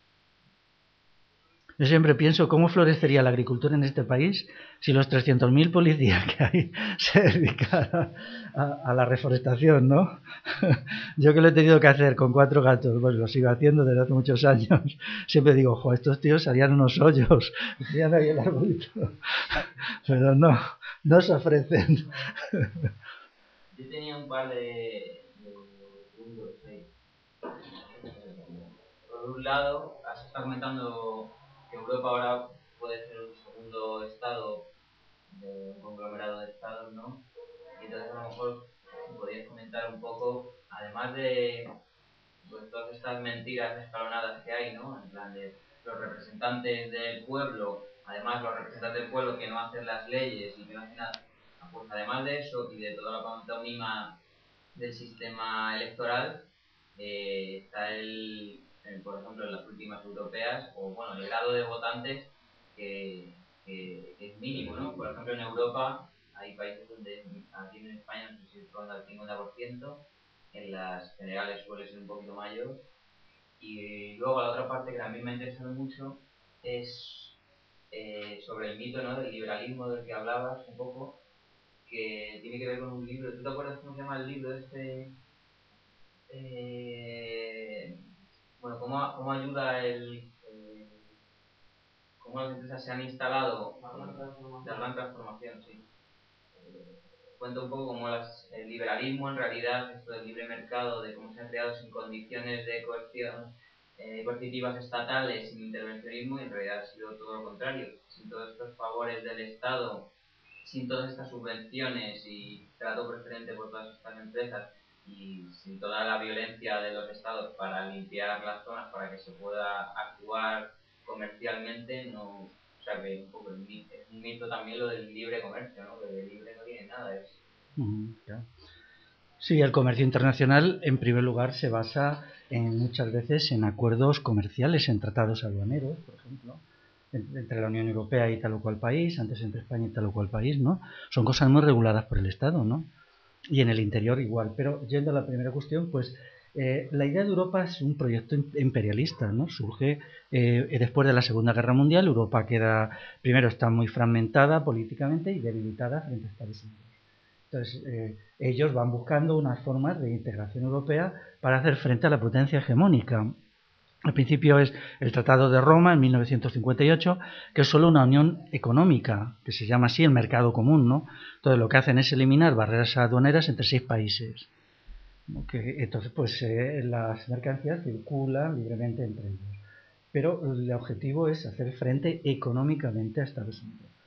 Yo siempre pienso cómo florecería la agricultura en este país si los 300.000 policías que hay se dedicaran a la reforestación, ¿no? Yo que lo he tenido que hacer con 4 gatos, pues lo sigo haciendo desde hace muchos años. Siempre digo, jo, estos tíos harían unos hoyos, harían ahí el arbolito. Pero no se ofrecen. Yo tenía un par de puntos ahí. Por un lado, has estado comentando que Europa ahora puede ser un segundo estado de un conglomerado de estados, ¿no? Y entonces a lo mejor podrías comentar un poco, además de pues, todas estas mentiras escalonadas que hay, ¿no? En plan de los representantes del pueblo, además los representantes del pueblo que no hacen las leyes y que no hacen nada. Pues además de eso y de toda la pantomima del sistema electoral, está por ejemplo, en las últimas europeas, o bueno, el grado de votantes que es mínimo, ¿no? Por ejemplo, en Europa hay países donde, aquí en España, no sé si ronda el 50%, en las generales suele ser un poquito mayor. Y luego la otra parte que también me ha interesado mucho es sobre el mito, ¿no? Del liberalismo del que hablabas un poco, que tiene que ver con un libro. ¿Tú te acuerdas cómo se llama el libro este? Eh, bueno, ¿cómo ayuda cómo las empresas se han instalado? La gran transformación, sí. cuenta un poco cómo el liberalismo, en realidad, esto del libre mercado, de cómo se han creado sin condiciones de coerción, coercitivas estatales, sin intervencionismo, y en realidad ha sido todo lo contrario. Sin todos estos favores del Estado, sin todas estas subvenciones y trato preferente por todas estas empresas, y sin toda la violencia de los estados para limpiar las zonas para que se pueda actuar comercialmente, no, o sea que un poco es un mito también lo del libre comercio, ¿no? Que de libre no tiene nada. Claro. Sí, el comercio internacional en primer lugar se basa muchas veces en acuerdos comerciales, en tratados aduaneros, por ejemplo, entre la Unión Europea y tal o cual país, antes entre España y tal o cual país, ¿no? Son cosas muy reguladas por el Estado, ¿no? Y en el interior igual. Pero yendo a la primera cuestión, pues la idea de Europa es un proyecto imperialista, ¿no? Surge después de la Segunda Guerra Mundial. Europa primero está muy fragmentada políticamente y debilitada frente a Estados Unidos. Entonces, ellos van buscando unas formas de integración europea para hacer frente a la potencia hegemónica. Al principio es el Tratado de Roma en 1958, que es solo una unión económica, que se llama así el mercado común, ¿no? Entonces lo que hacen es eliminar barreras aduaneras entre 6 países. Entonces, pues las mercancías circulan libremente entre ellos. Pero el objetivo es hacer frente económicamente a Estados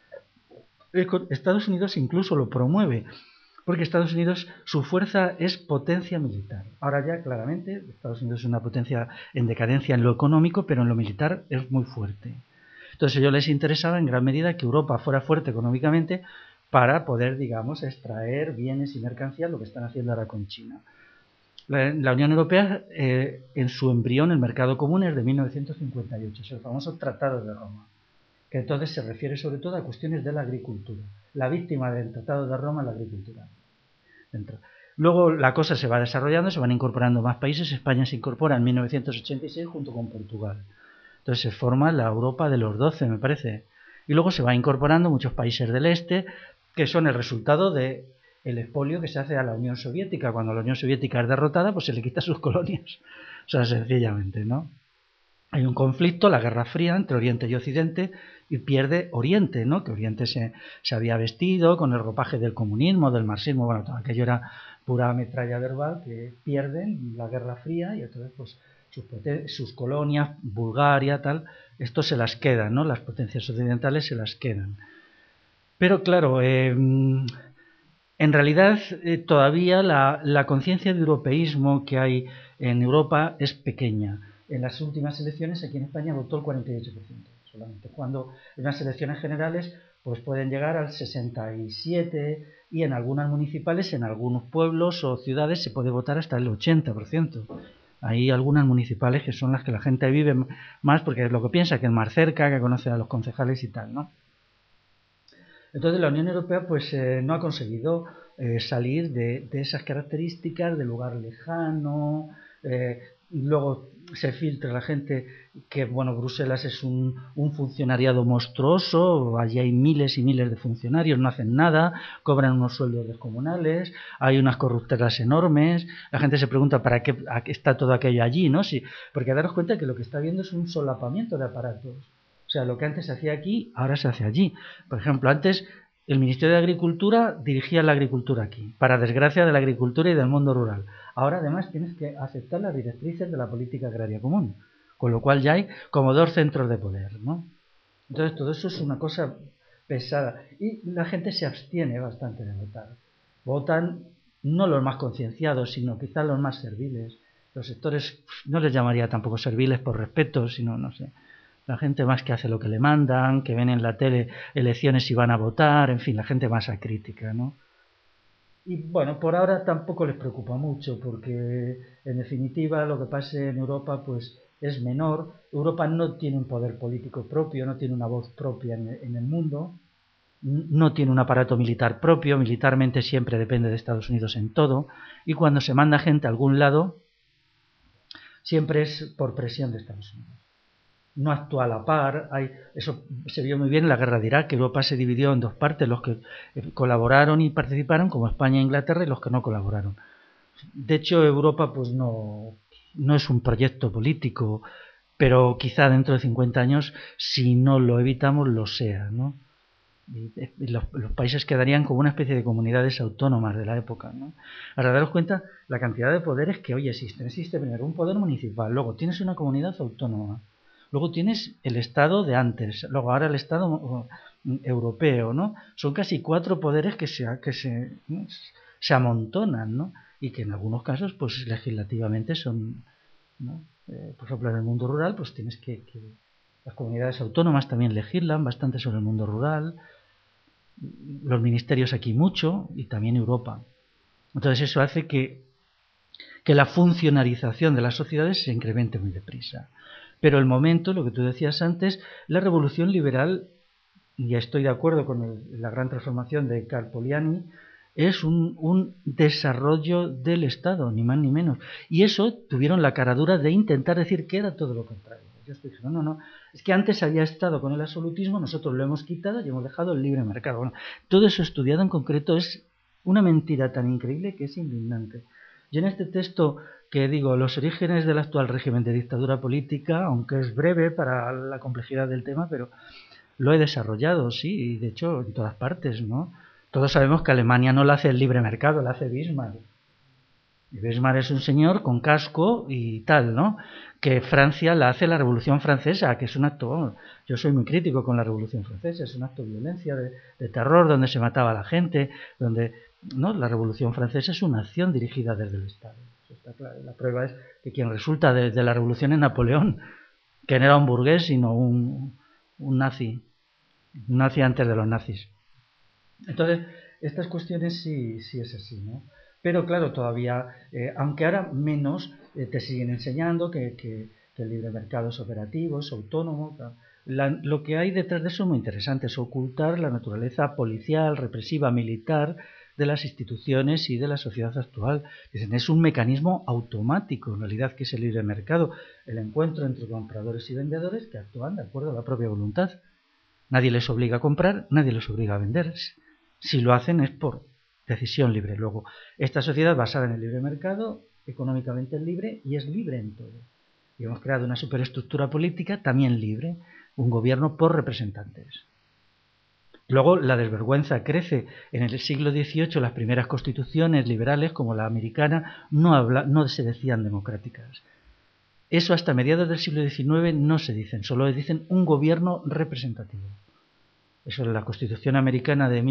Unidos. Estados Unidos incluso lo promueve, porque Estados Unidos, su fuerza es potencia militar. Ahora ya claramente Estados Unidos es una potencia en decadencia en lo económico, pero en lo militar es muy fuerte. Entonces a ellos les interesaba en gran medida que Europa fuera fuerte económicamente para poder, digamos, extraer bienes y mercancías, lo que están haciendo ahora con China. La Unión Europea, en su embrión, el mercado común, es de 1958, es el famoso Tratado de Roma, que entonces se refiere sobre todo a cuestiones de la agricultura. La víctima del Tratado de Roma es la agricultura. Luego la cosa se va desarrollando, se van incorporando más países. España se incorpora en 1986 junto con Portugal. Entonces se forma la Europa de los 12, me parece. Y luego se va incorporando muchos países del este, que son el resultado del expolio que se hace a la Unión Soviética. Cuando la Unión Soviética es derrotada, pues se le quita sus colonias. O sea, sencillamente, ¿no? Hay un conflicto, la Guerra Fría, entre Oriente y Occidente, y pierde Oriente, ¿no? Que Oriente se había vestido con el ropaje del comunismo, del marxismo, bueno, todo aquello era pura metralla verbal, que pierden la Guerra Fría y entonces pues sus colonias, Bulgaria, tal, esto se las quedan, ¿no? Las potencias occidentales se las quedan. Pero claro, en realidad todavía la conciencia de europeísmo que hay en Europa es pequeña. En las últimas elecciones aquí en España votó el 48% solamente, cuando en las elecciones generales pues pueden llegar al 67% y en algunas municipales, en algunos pueblos o ciudades se puede votar hasta el 80%. Hay algunas municipales que son las que la gente vive más porque es lo que piensa, que es más cerca, que conoce a los concejales y tal, ¿no? Entonces la Unión Europea pues no ha conseguido salir de esas características de lugar lejano. Luego se filtra la gente que, bueno, Bruselas es un funcionariado monstruoso, allí hay miles y miles de funcionarios, no hacen nada, cobran unos sueldos descomunales, hay unas corruptelas enormes, la gente se pregunta para qué está todo aquello allí, ¿no? Sí, porque daros cuenta que lo que está viendo es un solapamiento de aparatos. O sea, lo que antes se hacía aquí, ahora se hace allí. Por ejemplo, antes el Ministerio de Agricultura dirigía la agricultura aquí, para desgracia de la agricultura y del mundo rural. Ahora además tienes que aceptar las directrices de la política agraria común, con lo cual ya hay como 2 centros de poder, ¿no? Entonces todo eso es una cosa pesada y la gente se abstiene bastante de votar. Votan no los más concienciados, sino quizás los más serviles. Los sectores no les llamaría tampoco serviles por respeto, sino no sé. La gente más que hace lo que le mandan, que ven en la tele elecciones y van a votar, en fin, la gente más acrítica, ¿no? Y bueno, por ahora tampoco les preocupa mucho, porque en definitiva lo que pase en Europa pues es menor. Europa no tiene un poder político propio, no tiene una voz propia en el mundo, no tiene un aparato militar propio, militarmente siempre depende de Estados Unidos en todo, y cuando se manda gente a algún lado, siempre es por presión de Estados Unidos. No actúa a la par. Eso se vio muy bien en la guerra de Irak, que Europa se dividió en 2 partes, los que colaboraron y participaron, como España e Inglaterra, y los que no colaboraron. De hecho, Europa pues no es un proyecto político, pero quizá dentro de 50 años, si no lo evitamos, lo sea, ¿no? y los países quedarían como una especie de comunidades autónomas de la época, ¿no? Ahora, daros cuenta la cantidad de poderes que hoy existen. Existe primero un poder municipal, luego tienes una comunidad autónoma, luego tienes el Estado de antes, luego ahora el Estado europeo, ¿no? Son casi 4 poderes que se amontonan, ¿no? Y que en algunos casos, pues legislativamente son, ¿no? Por ejemplo, en el mundo rural, pues tienes que las comunidades autónomas también legislan bastante sobre el mundo rural, los ministerios aquí mucho y también Europa. Entonces eso hace que la funcionalización de las sociedades se incremente muy deprisa. Pero el momento, lo que tú decías antes, la revolución liberal, y estoy de acuerdo con la gran transformación de Karl Polanyi, es un desarrollo del Estado, ni más ni menos. Y eso tuvieron la caradura de intentar decir que era todo lo contrario. Yo estoy diciendo, no, es que antes había estado con el absolutismo, nosotros lo hemos quitado y hemos dejado el libre mercado. Bueno, todo eso estudiado en concreto es una mentira tan increíble que es indignante. Yo en este texto que digo, los orígenes del actual régimen de dictadura política, aunque es breve para la complejidad del tema, pero lo he desarrollado, sí, y de hecho en todas partes, ¿no? Todos sabemos que Alemania no la hace el libre mercado, la hace Bismarck. Y Bismarck es un señor con casco y tal, ¿no? Que Francia la hace la Revolución Francesa, que es un acto, yo soy muy crítico con la Revolución Francesa, es un acto de violencia, de terror, donde se mataba a la gente, donde, ¿no? La Revolución Francesa es una acción dirigida desde el Estado. Eso está claro. La prueba es que quien resulta de la revolución es Napoleón, que no era un burgués, sino un nazi antes de los nazis. Entonces, estas cuestiones sí es así, ¿no? Pero claro, todavía, aunque ahora menos, te siguen enseñando que el libre mercado es operativo, es autónomo. Lo que hay detrás de eso es muy interesante, es ocultar la naturaleza policial, represiva, militar de las instituciones y de la sociedad actual. Dicen, es un mecanismo automático, en realidad, que es el libre mercado, el encuentro entre compradores y vendedores que actúan de acuerdo a la propia voluntad. Nadie les obliga a comprar, nadie les obliga a vender. Si lo hacen es por decisión libre. Luego, esta sociedad basada en el libre mercado, económicamente libre, y es libre en todo. Y hemos creado una superestructura política también libre, un gobierno por representantes. Luego, la desvergüenza crece. En el siglo XVIII, las primeras constituciones liberales, como la americana, no se decían democráticas. Eso hasta mediados del siglo XIX no se dicen, solo dicen un gobierno representativo. Eso en la Constitución americana de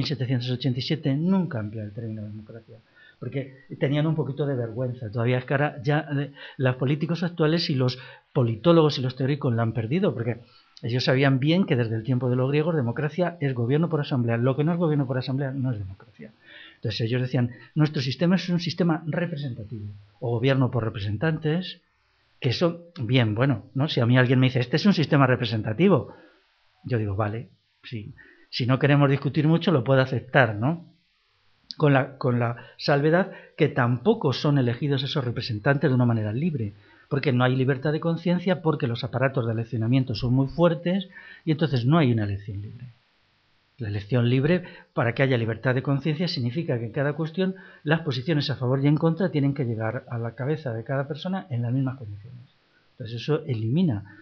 1787 nunca emplea el término democracia, porque tenían un poquito de vergüenza. Todavía es que ahora ya los políticos actuales y los politólogos y los teóricos la han perdido, porque ellos sabían bien que desde el tiempo de los griegos democracia es gobierno por asamblea. Lo que no es gobierno por asamblea no es democracia. Entonces ellos decían, nuestro sistema es un sistema representativo, o gobierno por representantes, que eso, bien, bueno, ¿no? Si a mí alguien me dice, este es un sistema representativo, yo digo, vale, sí. Si no queremos discutir mucho, lo puedo aceptar, ¿no? Con la salvedad que tampoco son elegidos esos representantes de una manera libre, porque no hay libertad de conciencia, porque los aparatos de eleccionamiento son muy fuertes y entonces no hay una elección libre. La elección libre, para que haya libertad de conciencia, significa que en cada cuestión las posiciones a favor y en contra tienen que llegar a la cabeza de cada persona en las mismas condiciones. Entonces eso elimina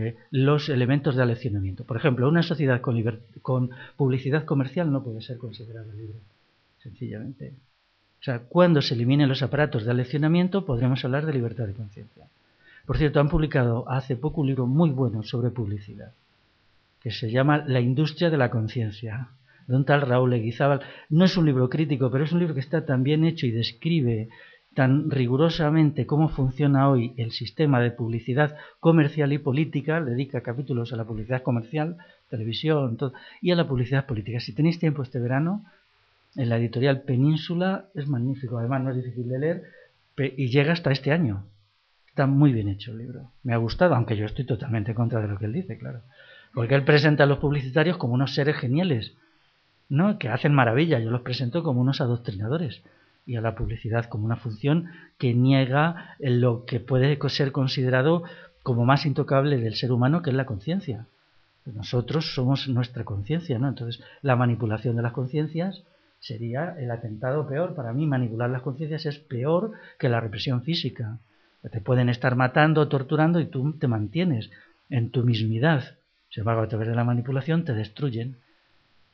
los elementos de aleccionamiento. Por ejemplo, una sociedad con publicidad comercial no puede ser considerada libre, sencillamente. O sea, cuando se eliminen los aparatos de aleccionamiento podremos hablar de libertad de conciencia. Por cierto, han publicado hace poco un libro muy bueno sobre publicidad, que se llama La industria de la conciencia, de un tal Raúl Leguizábal. No es un libro crítico, pero es un libro que está tan bien hecho y describe tan rigurosamente cómo funciona hoy el sistema de publicidad comercial y política. Le dedica capítulos a la publicidad comercial, televisión, todo, y a la publicidad política. Si tenéis tiempo este verano, en la editorial Península, es magnífico. Además no es difícil de leer y llega hasta este año. Está muy bien hecho el libro. Me ha gustado, aunque yo estoy totalmente en contra de lo que él dice, claro. Porque él presenta a los publicitarios como unos seres geniales, ¿no? Que hacen maravilla. Yo los presento como unos adoctrinadores. Y a la publicidad como una función que niega lo que puede ser considerado como más intocable del ser humano, que es la conciencia. Nosotros somos nuestra conciencia, ¿no? Entonces, la manipulación de las conciencias sería el atentado peor. Para mí, manipular las conciencias es peor que la represión física. Te pueden estar matando, torturando y tú te mantienes en tu mismidad. Sin embargo, a través de la manipulación te destruyen.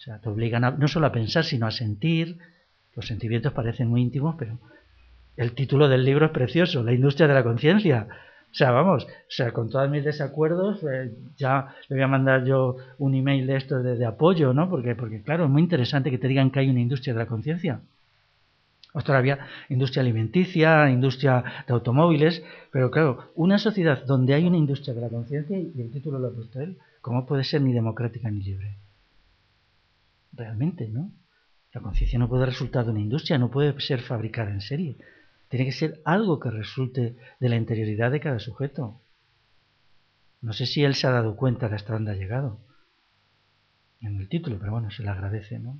sea, te obligan no solo a pensar, sino a sentir. Los sentimientos parecen muy íntimos, pero el título del libro es precioso, La industria de la conciencia. O sea, vamos, o sea, con todos mis desacuerdos, ya le voy a mandar yo un email de esto de apoyo, ¿no? Porque, claro, es muy interesante que te digan que hay una industria de la conciencia. Ostras, había industria alimenticia, industria de automóviles, pero claro, una sociedad donde hay una industria de la conciencia, y el título lo ha puesto él, ¿cómo puede ser ni democrática ni libre? Realmente, ¿no? La conciencia no puede resultar de una industria, no puede ser fabricada en serie. Tiene que ser algo que resulte de la interioridad de cada sujeto. No sé si él se ha dado cuenta de hasta dónde ha llegado en el título, pero bueno, se le agradece, ¿no?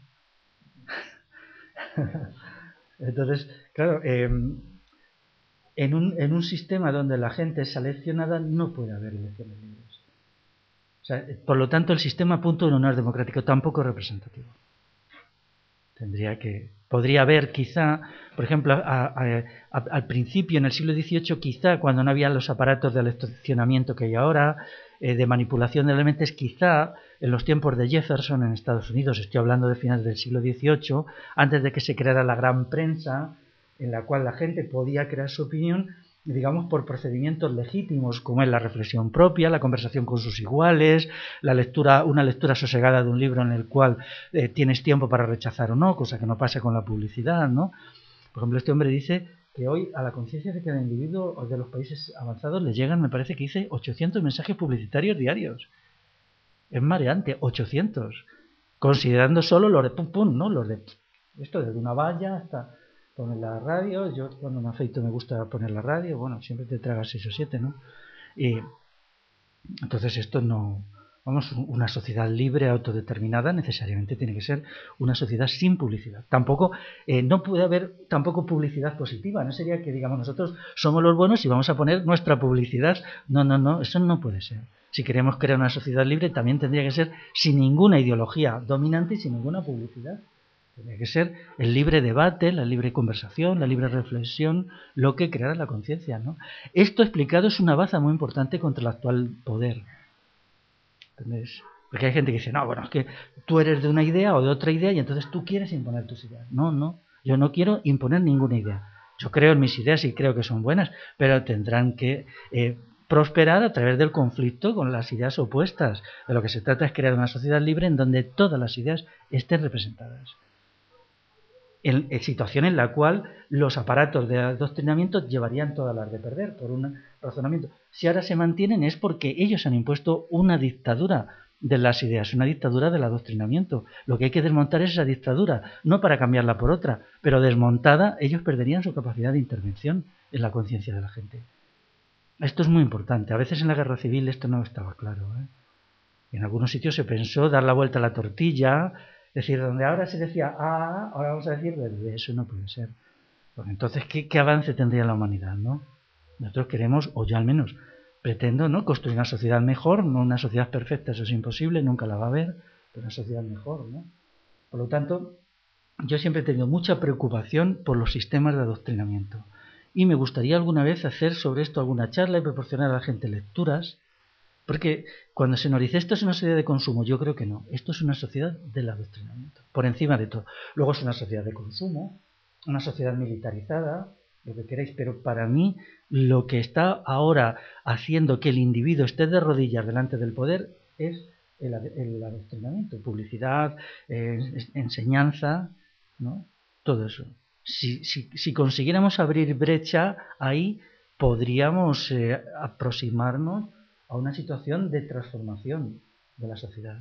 Entonces, claro, en un sistema donde la gente es seleccionada no puede haber elecciones libres. O sea, por lo tanto, el sistema punto uno no es democrático, tampoco representativo. Podría haber quizá, por ejemplo, al principio, en el siglo XVIII, quizá cuando no había los aparatos de eleccionamiento que hay ahora, de manipulación de elementos, quizá en los tiempos de Jefferson en Estados Unidos, estoy hablando de finales del siglo XVIII, antes de que se creara la gran prensa, en la cual la gente podía crear su opinión, digamos, por procedimientos legítimos, como es la reflexión propia, la conversación con sus iguales, una lectura sosegada de un libro en el cual tienes tiempo para rechazar o no, cosa que no pasa con la publicidad, ¿no? Por ejemplo, este hombre dice que hoy a la conciencia de cada individuo de los países avanzados le llegan, me parece que dice, 800 mensajes publicitarios diarios. Es mareante, 800. Considerando solo los de pum pum, ¿no? Los de esto, desde una valla hasta poner la radio. Yo cuando me afeito me gusta poner la radio. Bueno, siempre te tragas 6 o 7, ¿no? Y entonces esto no... Vamos, una sociedad libre, autodeterminada, necesariamente tiene que ser una sociedad sin publicidad. Tampoco, no puede haber tampoco publicidad positiva. No sería que digamos nosotros somos los buenos y vamos a poner nuestra publicidad. No, eso no puede ser. Si queremos crear una sociedad libre, también tendría que ser sin ninguna ideología dominante y sin ninguna publicidad. Tendría que ser el libre debate, la libre conversación, la libre reflexión, lo que creara la conciencia, ¿no? Esto explicado es una baza muy importante contra el actual poder. ¿Entendés? Porque hay gente que dice, no, bueno, es que tú eres de una idea o de otra idea y entonces tú quieres imponer tus ideas. No, yo no quiero imponer ninguna idea. Yo creo en mis ideas y creo que son buenas, pero tendrán que prosperar a través del conflicto con las ideas opuestas. De lo que se trata es crear una sociedad libre en donde todas las ideas estén representadas. En situación en la cual los aparatos de adoctrinamiento llevarían todas las de perder, por un razonamiento. Si ahora se mantienen es porque ellos han impuesto una dictadura de las ideas, una dictadura del adoctrinamiento. Lo que hay que desmontar es esa dictadura, no para cambiarla por otra, pero desmontada ellos perderían su capacidad de intervención en la conciencia de la gente. Esto es muy importante. A veces en la guerra civil esto no estaba claro, ¿eh? En algunos sitios se pensó dar la vuelta a la tortilla. Es decir, donde ahora se decía A, ahora vamos a decir B. Eso no puede ser. Porque entonces, ¿qué avance tendría la humanidad, no? Nosotros queremos, o yo al menos pretendo, ¿no?, construir una sociedad mejor, no una sociedad perfecta, eso es imposible, nunca la va a haber, pero una sociedad mejor, ¿no? Por lo tanto, yo siempre he tenido mucha preocupación por los sistemas de adoctrinamiento. Y me gustaría alguna vez hacer sobre esto alguna charla y proporcionar a la gente lecturas. Porque cuando se nos dice esto es una sociedad de consumo, yo creo que no. Esto es una sociedad del adoctrinamiento, por encima de todo. Luego es una sociedad de consumo, una sociedad militarizada, lo que queráis, pero para mí lo que está ahora haciendo que el individuo esté de rodillas delante del poder es el adoctrinamiento, publicidad, enseñanza, ¿no? Todo eso. Si consiguiéramos abrir brecha ahí, podríamos aproximarnos a una situación de transformación de la sociedad.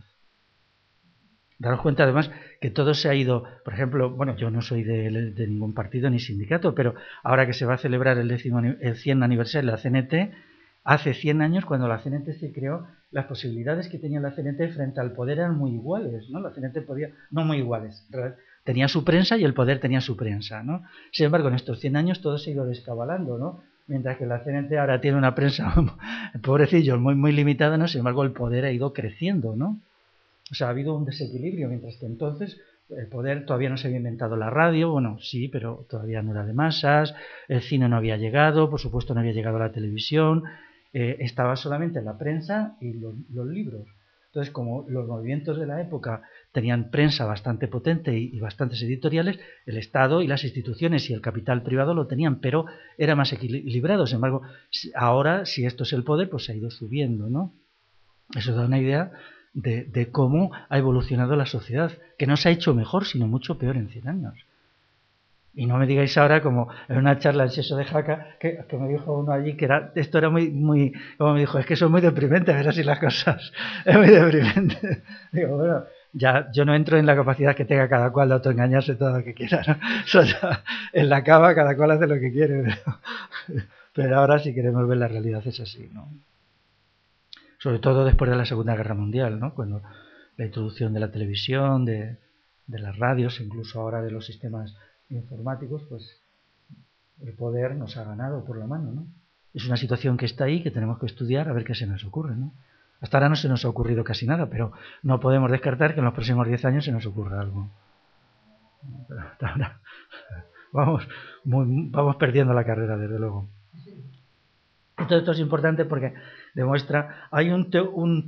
Daros cuenta además que todo se ha ido, por ejemplo, bueno, yo no soy de ningún partido ni sindicato, pero ahora que se va a celebrar el 100 aniversario de la CNT, hace 100 años cuando la CNT se creó, las posibilidades que tenía la CNT frente al poder eran muy iguales, ¿no? La CNT podía, no muy iguales, tenía su prensa y el poder tenía su prensa, ¿no? Sin embargo, en estos 100 años todo se ha ido descabalando, ¿no? Mientras que la CNT ahora tiene una prensa, pobrecillos, muy limitada, ¿no? Sin embargo, el poder ha ido creciendo, ¿no? O sea, ha habido un desequilibrio, mientras que entonces el poder todavía no se había inventado la radio, bueno, sí, pero todavía no era de masas, el cine no había llegado, por supuesto no había llegado a la televisión, estaba solamente la prensa y los libros. Entonces, como los movimientos de la época tenían prensa bastante potente y bastantes editoriales, el Estado y las instituciones y el capital privado lo tenían, pero era más equilibrado. Sin embargo, ahora, si esto es el poder, pues se ha ido subiendo, ¿no? Eso da una idea de cómo ha evolucionado la sociedad, que no se ha hecho mejor, sino mucho peor en 100 años. Y no me digáis ahora, como en una charla en Seso de Jaca, que me dijo uno allí que esto era muy, como me dijo, es que eso es muy deprimente ver así las cosas, es muy deprimente. Digo, bueno, ya yo no entro en la capacidad que tenga cada cual de autoengañarse todo lo que quiera, ¿no? O sea, ya, en la cama cada cual hace lo que quiere, pero ahora si queremos ver la realidad es así, ¿no? Sobre todo después de la Segunda Guerra Mundial, ¿no? Cuando la introducción de la televisión, de las radios, incluso ahora de los sistemas informáticos, pues el poder nos ha ganado por la mano, ¿no? Es una situación que está ahí, que tenemos que estudiar a ver qué se nos ocurre, ¿no? Hasta ahora no se nos ha ocurrido casi nada, pero no podemos descartar que en los próximos 10 años se nos ocurra algo. Pero hasta ahora vamos perdiendo la carrera, desde luego. Entonces, esto es importante porque demuestra, hay un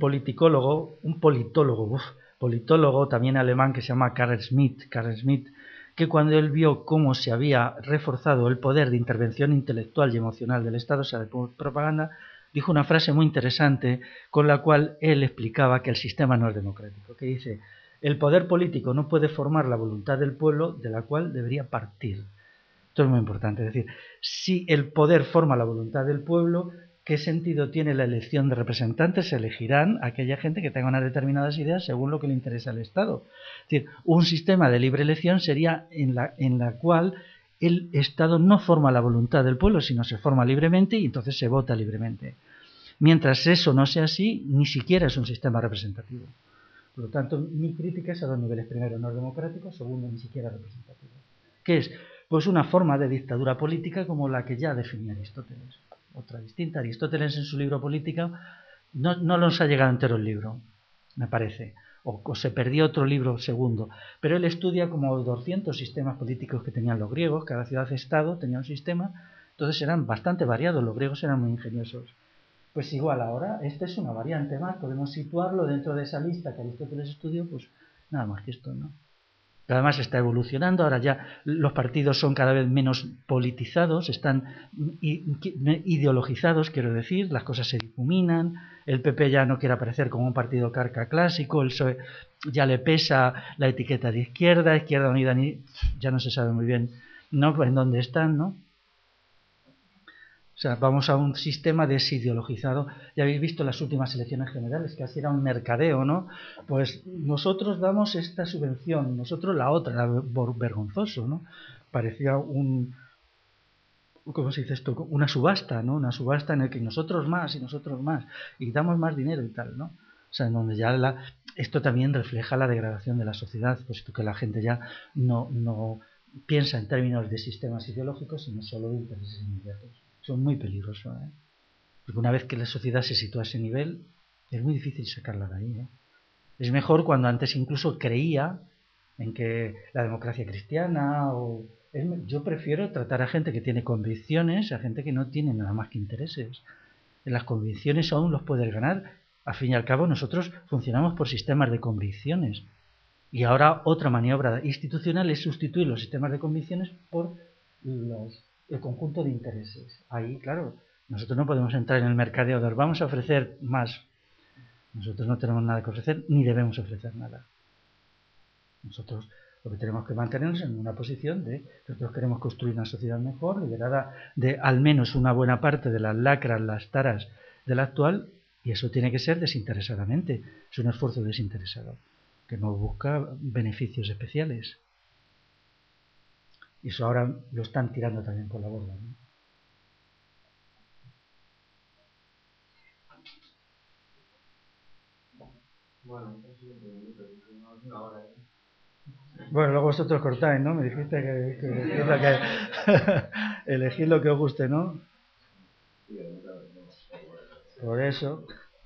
politólogo también alemán que se llama Carl Schmitt, que cuando él vio cómo se había reforzado el poder de intervención intelectual y emocional del Estado, o sea, de propaganda, dijo una frase muy interesante con la cual él explicaba que el sistema no es democrático, que dice, el poder político no puede formar la voluntad del pueblo de la cual debería partir. Esto es muy importante, es decir, si el poder forma la voluntad del pueblo, ¿qué sentido tiene la elección de representantes? Se elegirán a aquella gente que tenga unas determinadas ideas según lo que le interesa al Estado. Es decir, un sistema de libre elección sería en la cual el Estado no forma la voluntad del pueblo, sino se forma libremente y entonces se vota libremente. Mientras eso no sea así, ni siquiera es un sistema representativo. Por lo tanto, mi crítica es a dos niveles. Primero, no es democrático. Segundo, ni siquiera representativo. ¿Qué es? Pues una forma de dictadura política como la que ya definía Aristóteles. Otra distinta. Aristóteles en su libro Política no nos ha llegado entero el libro, me parece. O se perdió otro libro segundo. Pero él estudia como 200 sistemas políticos que tenían los griegos. Cada ciudad-estado tenía un sistema. Entonces eran bastante variados. Los griegos eran muy ingeniosos. Pues igual ahora, esta es una variante más. Podemos situarlo dentro de esa lista que Aristóteles estudió. Pues nada más que esto, ¿no? Además está evolucionando, ahora ya los partidos son cada vez menos politizados, están ideologizados, quiero decir, las cosas se difuminan, el PP ya no quiere aparecer como un partido carca clásico, el PSOE ya le pesa la etiqueta de Izquierda Unida, ya no se sabe muy bien, ¿no?, en dónde están, ¿no? O sea, vamos a un sistema desideologizado. Ya habéis visto las últimas elecciones generales, que así era un mercadeo, ¿no? Pues nosotros damos esta subvención, nosotros la otra, era vergonzoso, ¿no? Parecía ¿cómo se dice esto? Una subasta, ¿no? Una subasta en la que nosotros más y damos más dinero y tal, ¿no? O sea, en donde ya esto también refleja la degradación de la sociedad, puesto que la gente ya no piensa en términos de sistemas ideológicos, sino solo de intereses inmediatos. Son muy peligrosos, ¿eh? Porque una vez que la sociedad se sitúa a ese nivel, es muy difícil sacarla de ahí, ¿eh? Es mejor cuando antes incluso creía en que la democracia cristiana yo prefiero tratar a gente que tiene convicciones, a gente que no tiene nada más que intereses. En las convicciones aún los puedes ganar. Al fin y al cabo nosotros funcionamos por sistemas de convicciones. Y ahora otra maniobra institucional es sustituir los sistemas de convicciones por el conjunto de intereses. Ahí, claro, nosotros no podemos entrar en el mercadeo de vamos a ofrecer más. Nosotros no tenemos nada que ofrecer, ni debemos ofrecer nada. Nosotros lo que tenemos que mantenernos en una posición de nosotros queremos construir una sociedad mejor, liberada de al menos una buena parte de las lacras, las taras de la actual, y eso tiene que ser desinteresadamente. Es un esfuerzo desinteresado, que no busca beneficios especiales. Y eso ahora lo están tirando también por la borda, ¿no? Bueno, luego vosotros cortáis, ¿no? Me dijiste que elegid lo que os guste, ¿no? Por eso.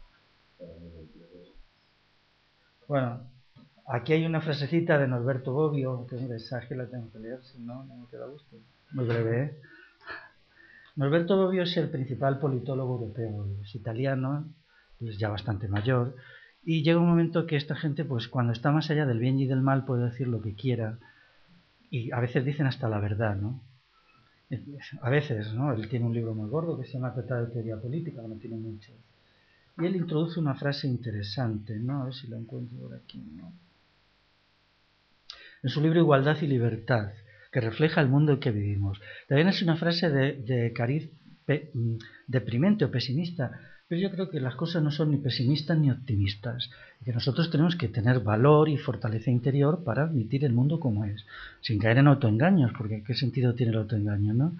Bueno, aquí hay una frasecita de Norberto Bobbio, que hombre, sabes que la tengo que leer, si no, no me queda gusto. Muy breve, ¿eh? Norberto Bobbio es el principal politólogo europeo, es italiano, es ya bastante mayor, Y llega un momento que esta gente, pues cuando está más allá del bien y del mal, puede decir lo que quiera. Y a veces dicen hasta la verdad, ¿no? A veces, ¿no? Él tiene un libro muy gordo que se llama Tratado de Teoría Política, que no tiene mucho. Y él introduce una frase interesante, ¿no? A ver si la encuentro por aquí, ¿no? En su libro Igualdad y Libertad, que refleja el mundo en que vivimos. También es una frase de cariz deprimente o pesimista, pero yo creo que las cosas no son ni pesimistas ni optimistas, y que nosotros tenemos que tener valor y fortaleza interior para admitir el mundo como es, sin caer en autoengaños, porque ¿qué sentido tiene el autoengaño, no?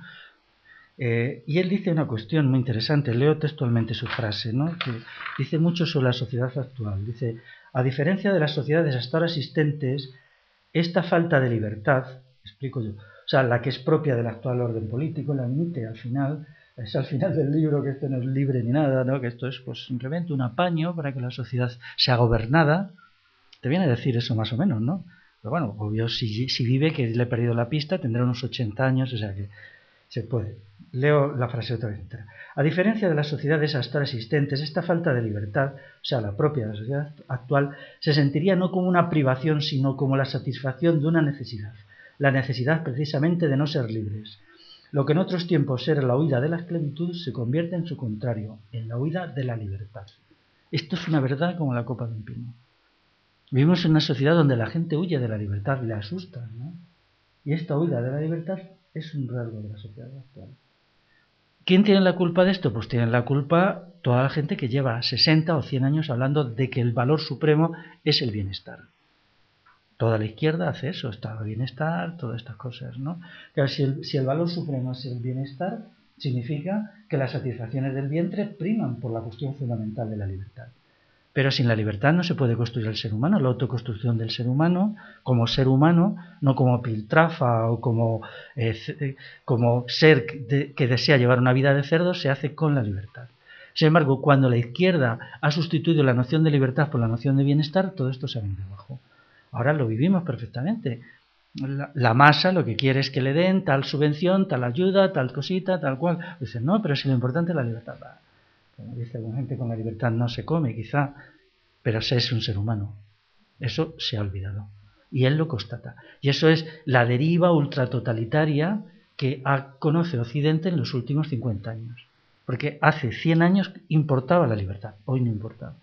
Y él dice una cuestión muy interesante, leo textualmente su frase, ¿no? Que dice mucho sobre la sociedad actual. Dice, a diferencia de las sociedades hasta ahora existentes, esta falta de libertad, explico yo, o sea, la que es propia del actual orden político, la admite al final, es al final del libro que esto no es libre ni nada, ¿no? Que esto es pues simplemente un apaño para que la sociedad sea gobernada. Te viene a decir eso más o menos, ¿no? Pero bueno, obvio, si vive, que le he perdido la pista, tendrá unos 80 años, o sea que se puede. Leo la frase otra vez entera. A diferencia de las sociedades hasta ahora existentes, esta falta de libertad, o sea, la propia de la sociedad actual, se sentiría no como una privación, sino como la satisfacción de una necesidad. La necesidad precisamente de no ser libres. Lo que en otros tiempos era la huida de la esclavitud se convierte en su contrario, en la huida de la libertad. Esto es una verdad como la copa de un pino. Vivimos en una sociedad donde la gente huye de la libertad, le asusta, ¿no? Y esta huida de la libertad es un rasgo de la sociedad actual. ¿Quién tiene la culpa de esto? Pues tiene la culpa toda la gente que lleva 60 o 100 años hablando de que el valor supremo es el bienestar. Toda la izquierda hace eso, estado de bienestar, todas estas cosas, ¿no? Claro, si el valor supremo es el bienestar, significa que las satisfacciones del vientre priman por la cuestión fundamental de la libertad. Pero sin la libertad no se puede construir el ser humano, la autoconstrucción del ser humano, no como piltrafa o como ser que desea llevar una vida de cerdo, se hace con la libertad. Sin embargo, cuando la izquierda ha sustituido la noción de libertad por la noción de bienestar, todo esto se ha venido abajo. Ahora lo vivimos perfectamente. La masa lo que quiere es que le den tal subvención, tal ayuda, tal cosita, tal cual. Dicen, no, pero si lo importante es la libertad. Como dice alguna gente, con la libertad no se come, quizá, pero se es un ser humano. Eso se ha olvidado. Y él lo constata. Y eso es la deriva ultratotalitaria que conoce Occidente en los últimos 50 años. Porque hace 100 años importaba la libertad, hoy no importa.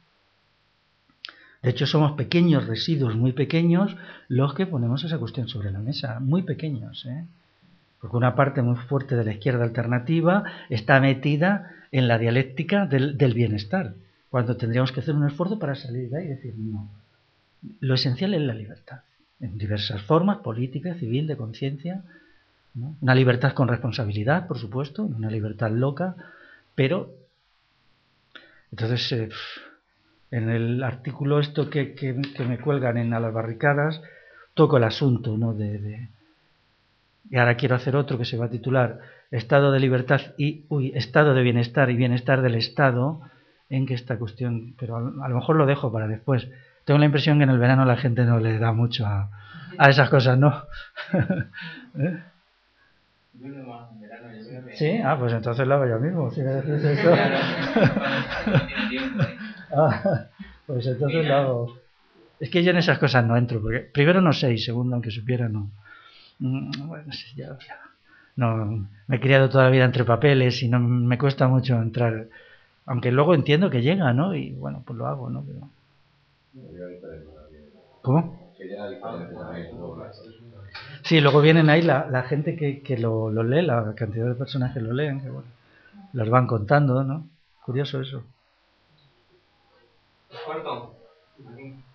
De hecho, somos pequeños residuos, muy pequeños, los que ponemos esa cuestión sobre la mesa, muy pequeños, ¿eh? Porque una parte muy fuerte de la izquierda alternativa está metida en la dialéctica del bienestar, cuando tendríamos que hacer un esfuerzo para salir de ahí y decir, no, lo esencial es la libertad, en diversas formas, política, civil, de conciencia, ¿no? Una libertad con responsabilidad, por supuesto, una libertad loca, pero entonces en el artículo esto que me cuelgan en A las barricadas, toco el asunto, ¿no? Y ahora quiero hacer otro que se va a titular Estado de libertad Estado de bienestar y bienestar del Estado, en que esta cuestión, pero a lo mejor lo dejo para después. Tengo la impresión que en el verano la gente no le da mucho a esas cosas, ¿no? ¿Eh? Sí, pues entonces lo hago yo mismo. Si me decís eso. Pues entonces lo hago. Es que yo en esas cosas no entro, porque primero no sé y segundo, aunque supiera, no. Bueno, sí, ya. No, me he criado toda la vida entre papeles y no me cuesta mucho entrar, aunque luego entiendo que llega, ¿no? Y bueno, pues lo hago, ¿no? Pero... ¿Cómo? Sí, luego vienen ahí la gente que lo lee, la cantidad de personas que lo leen, que bueno, los van contando, ¿no? Curioso eso. Corto.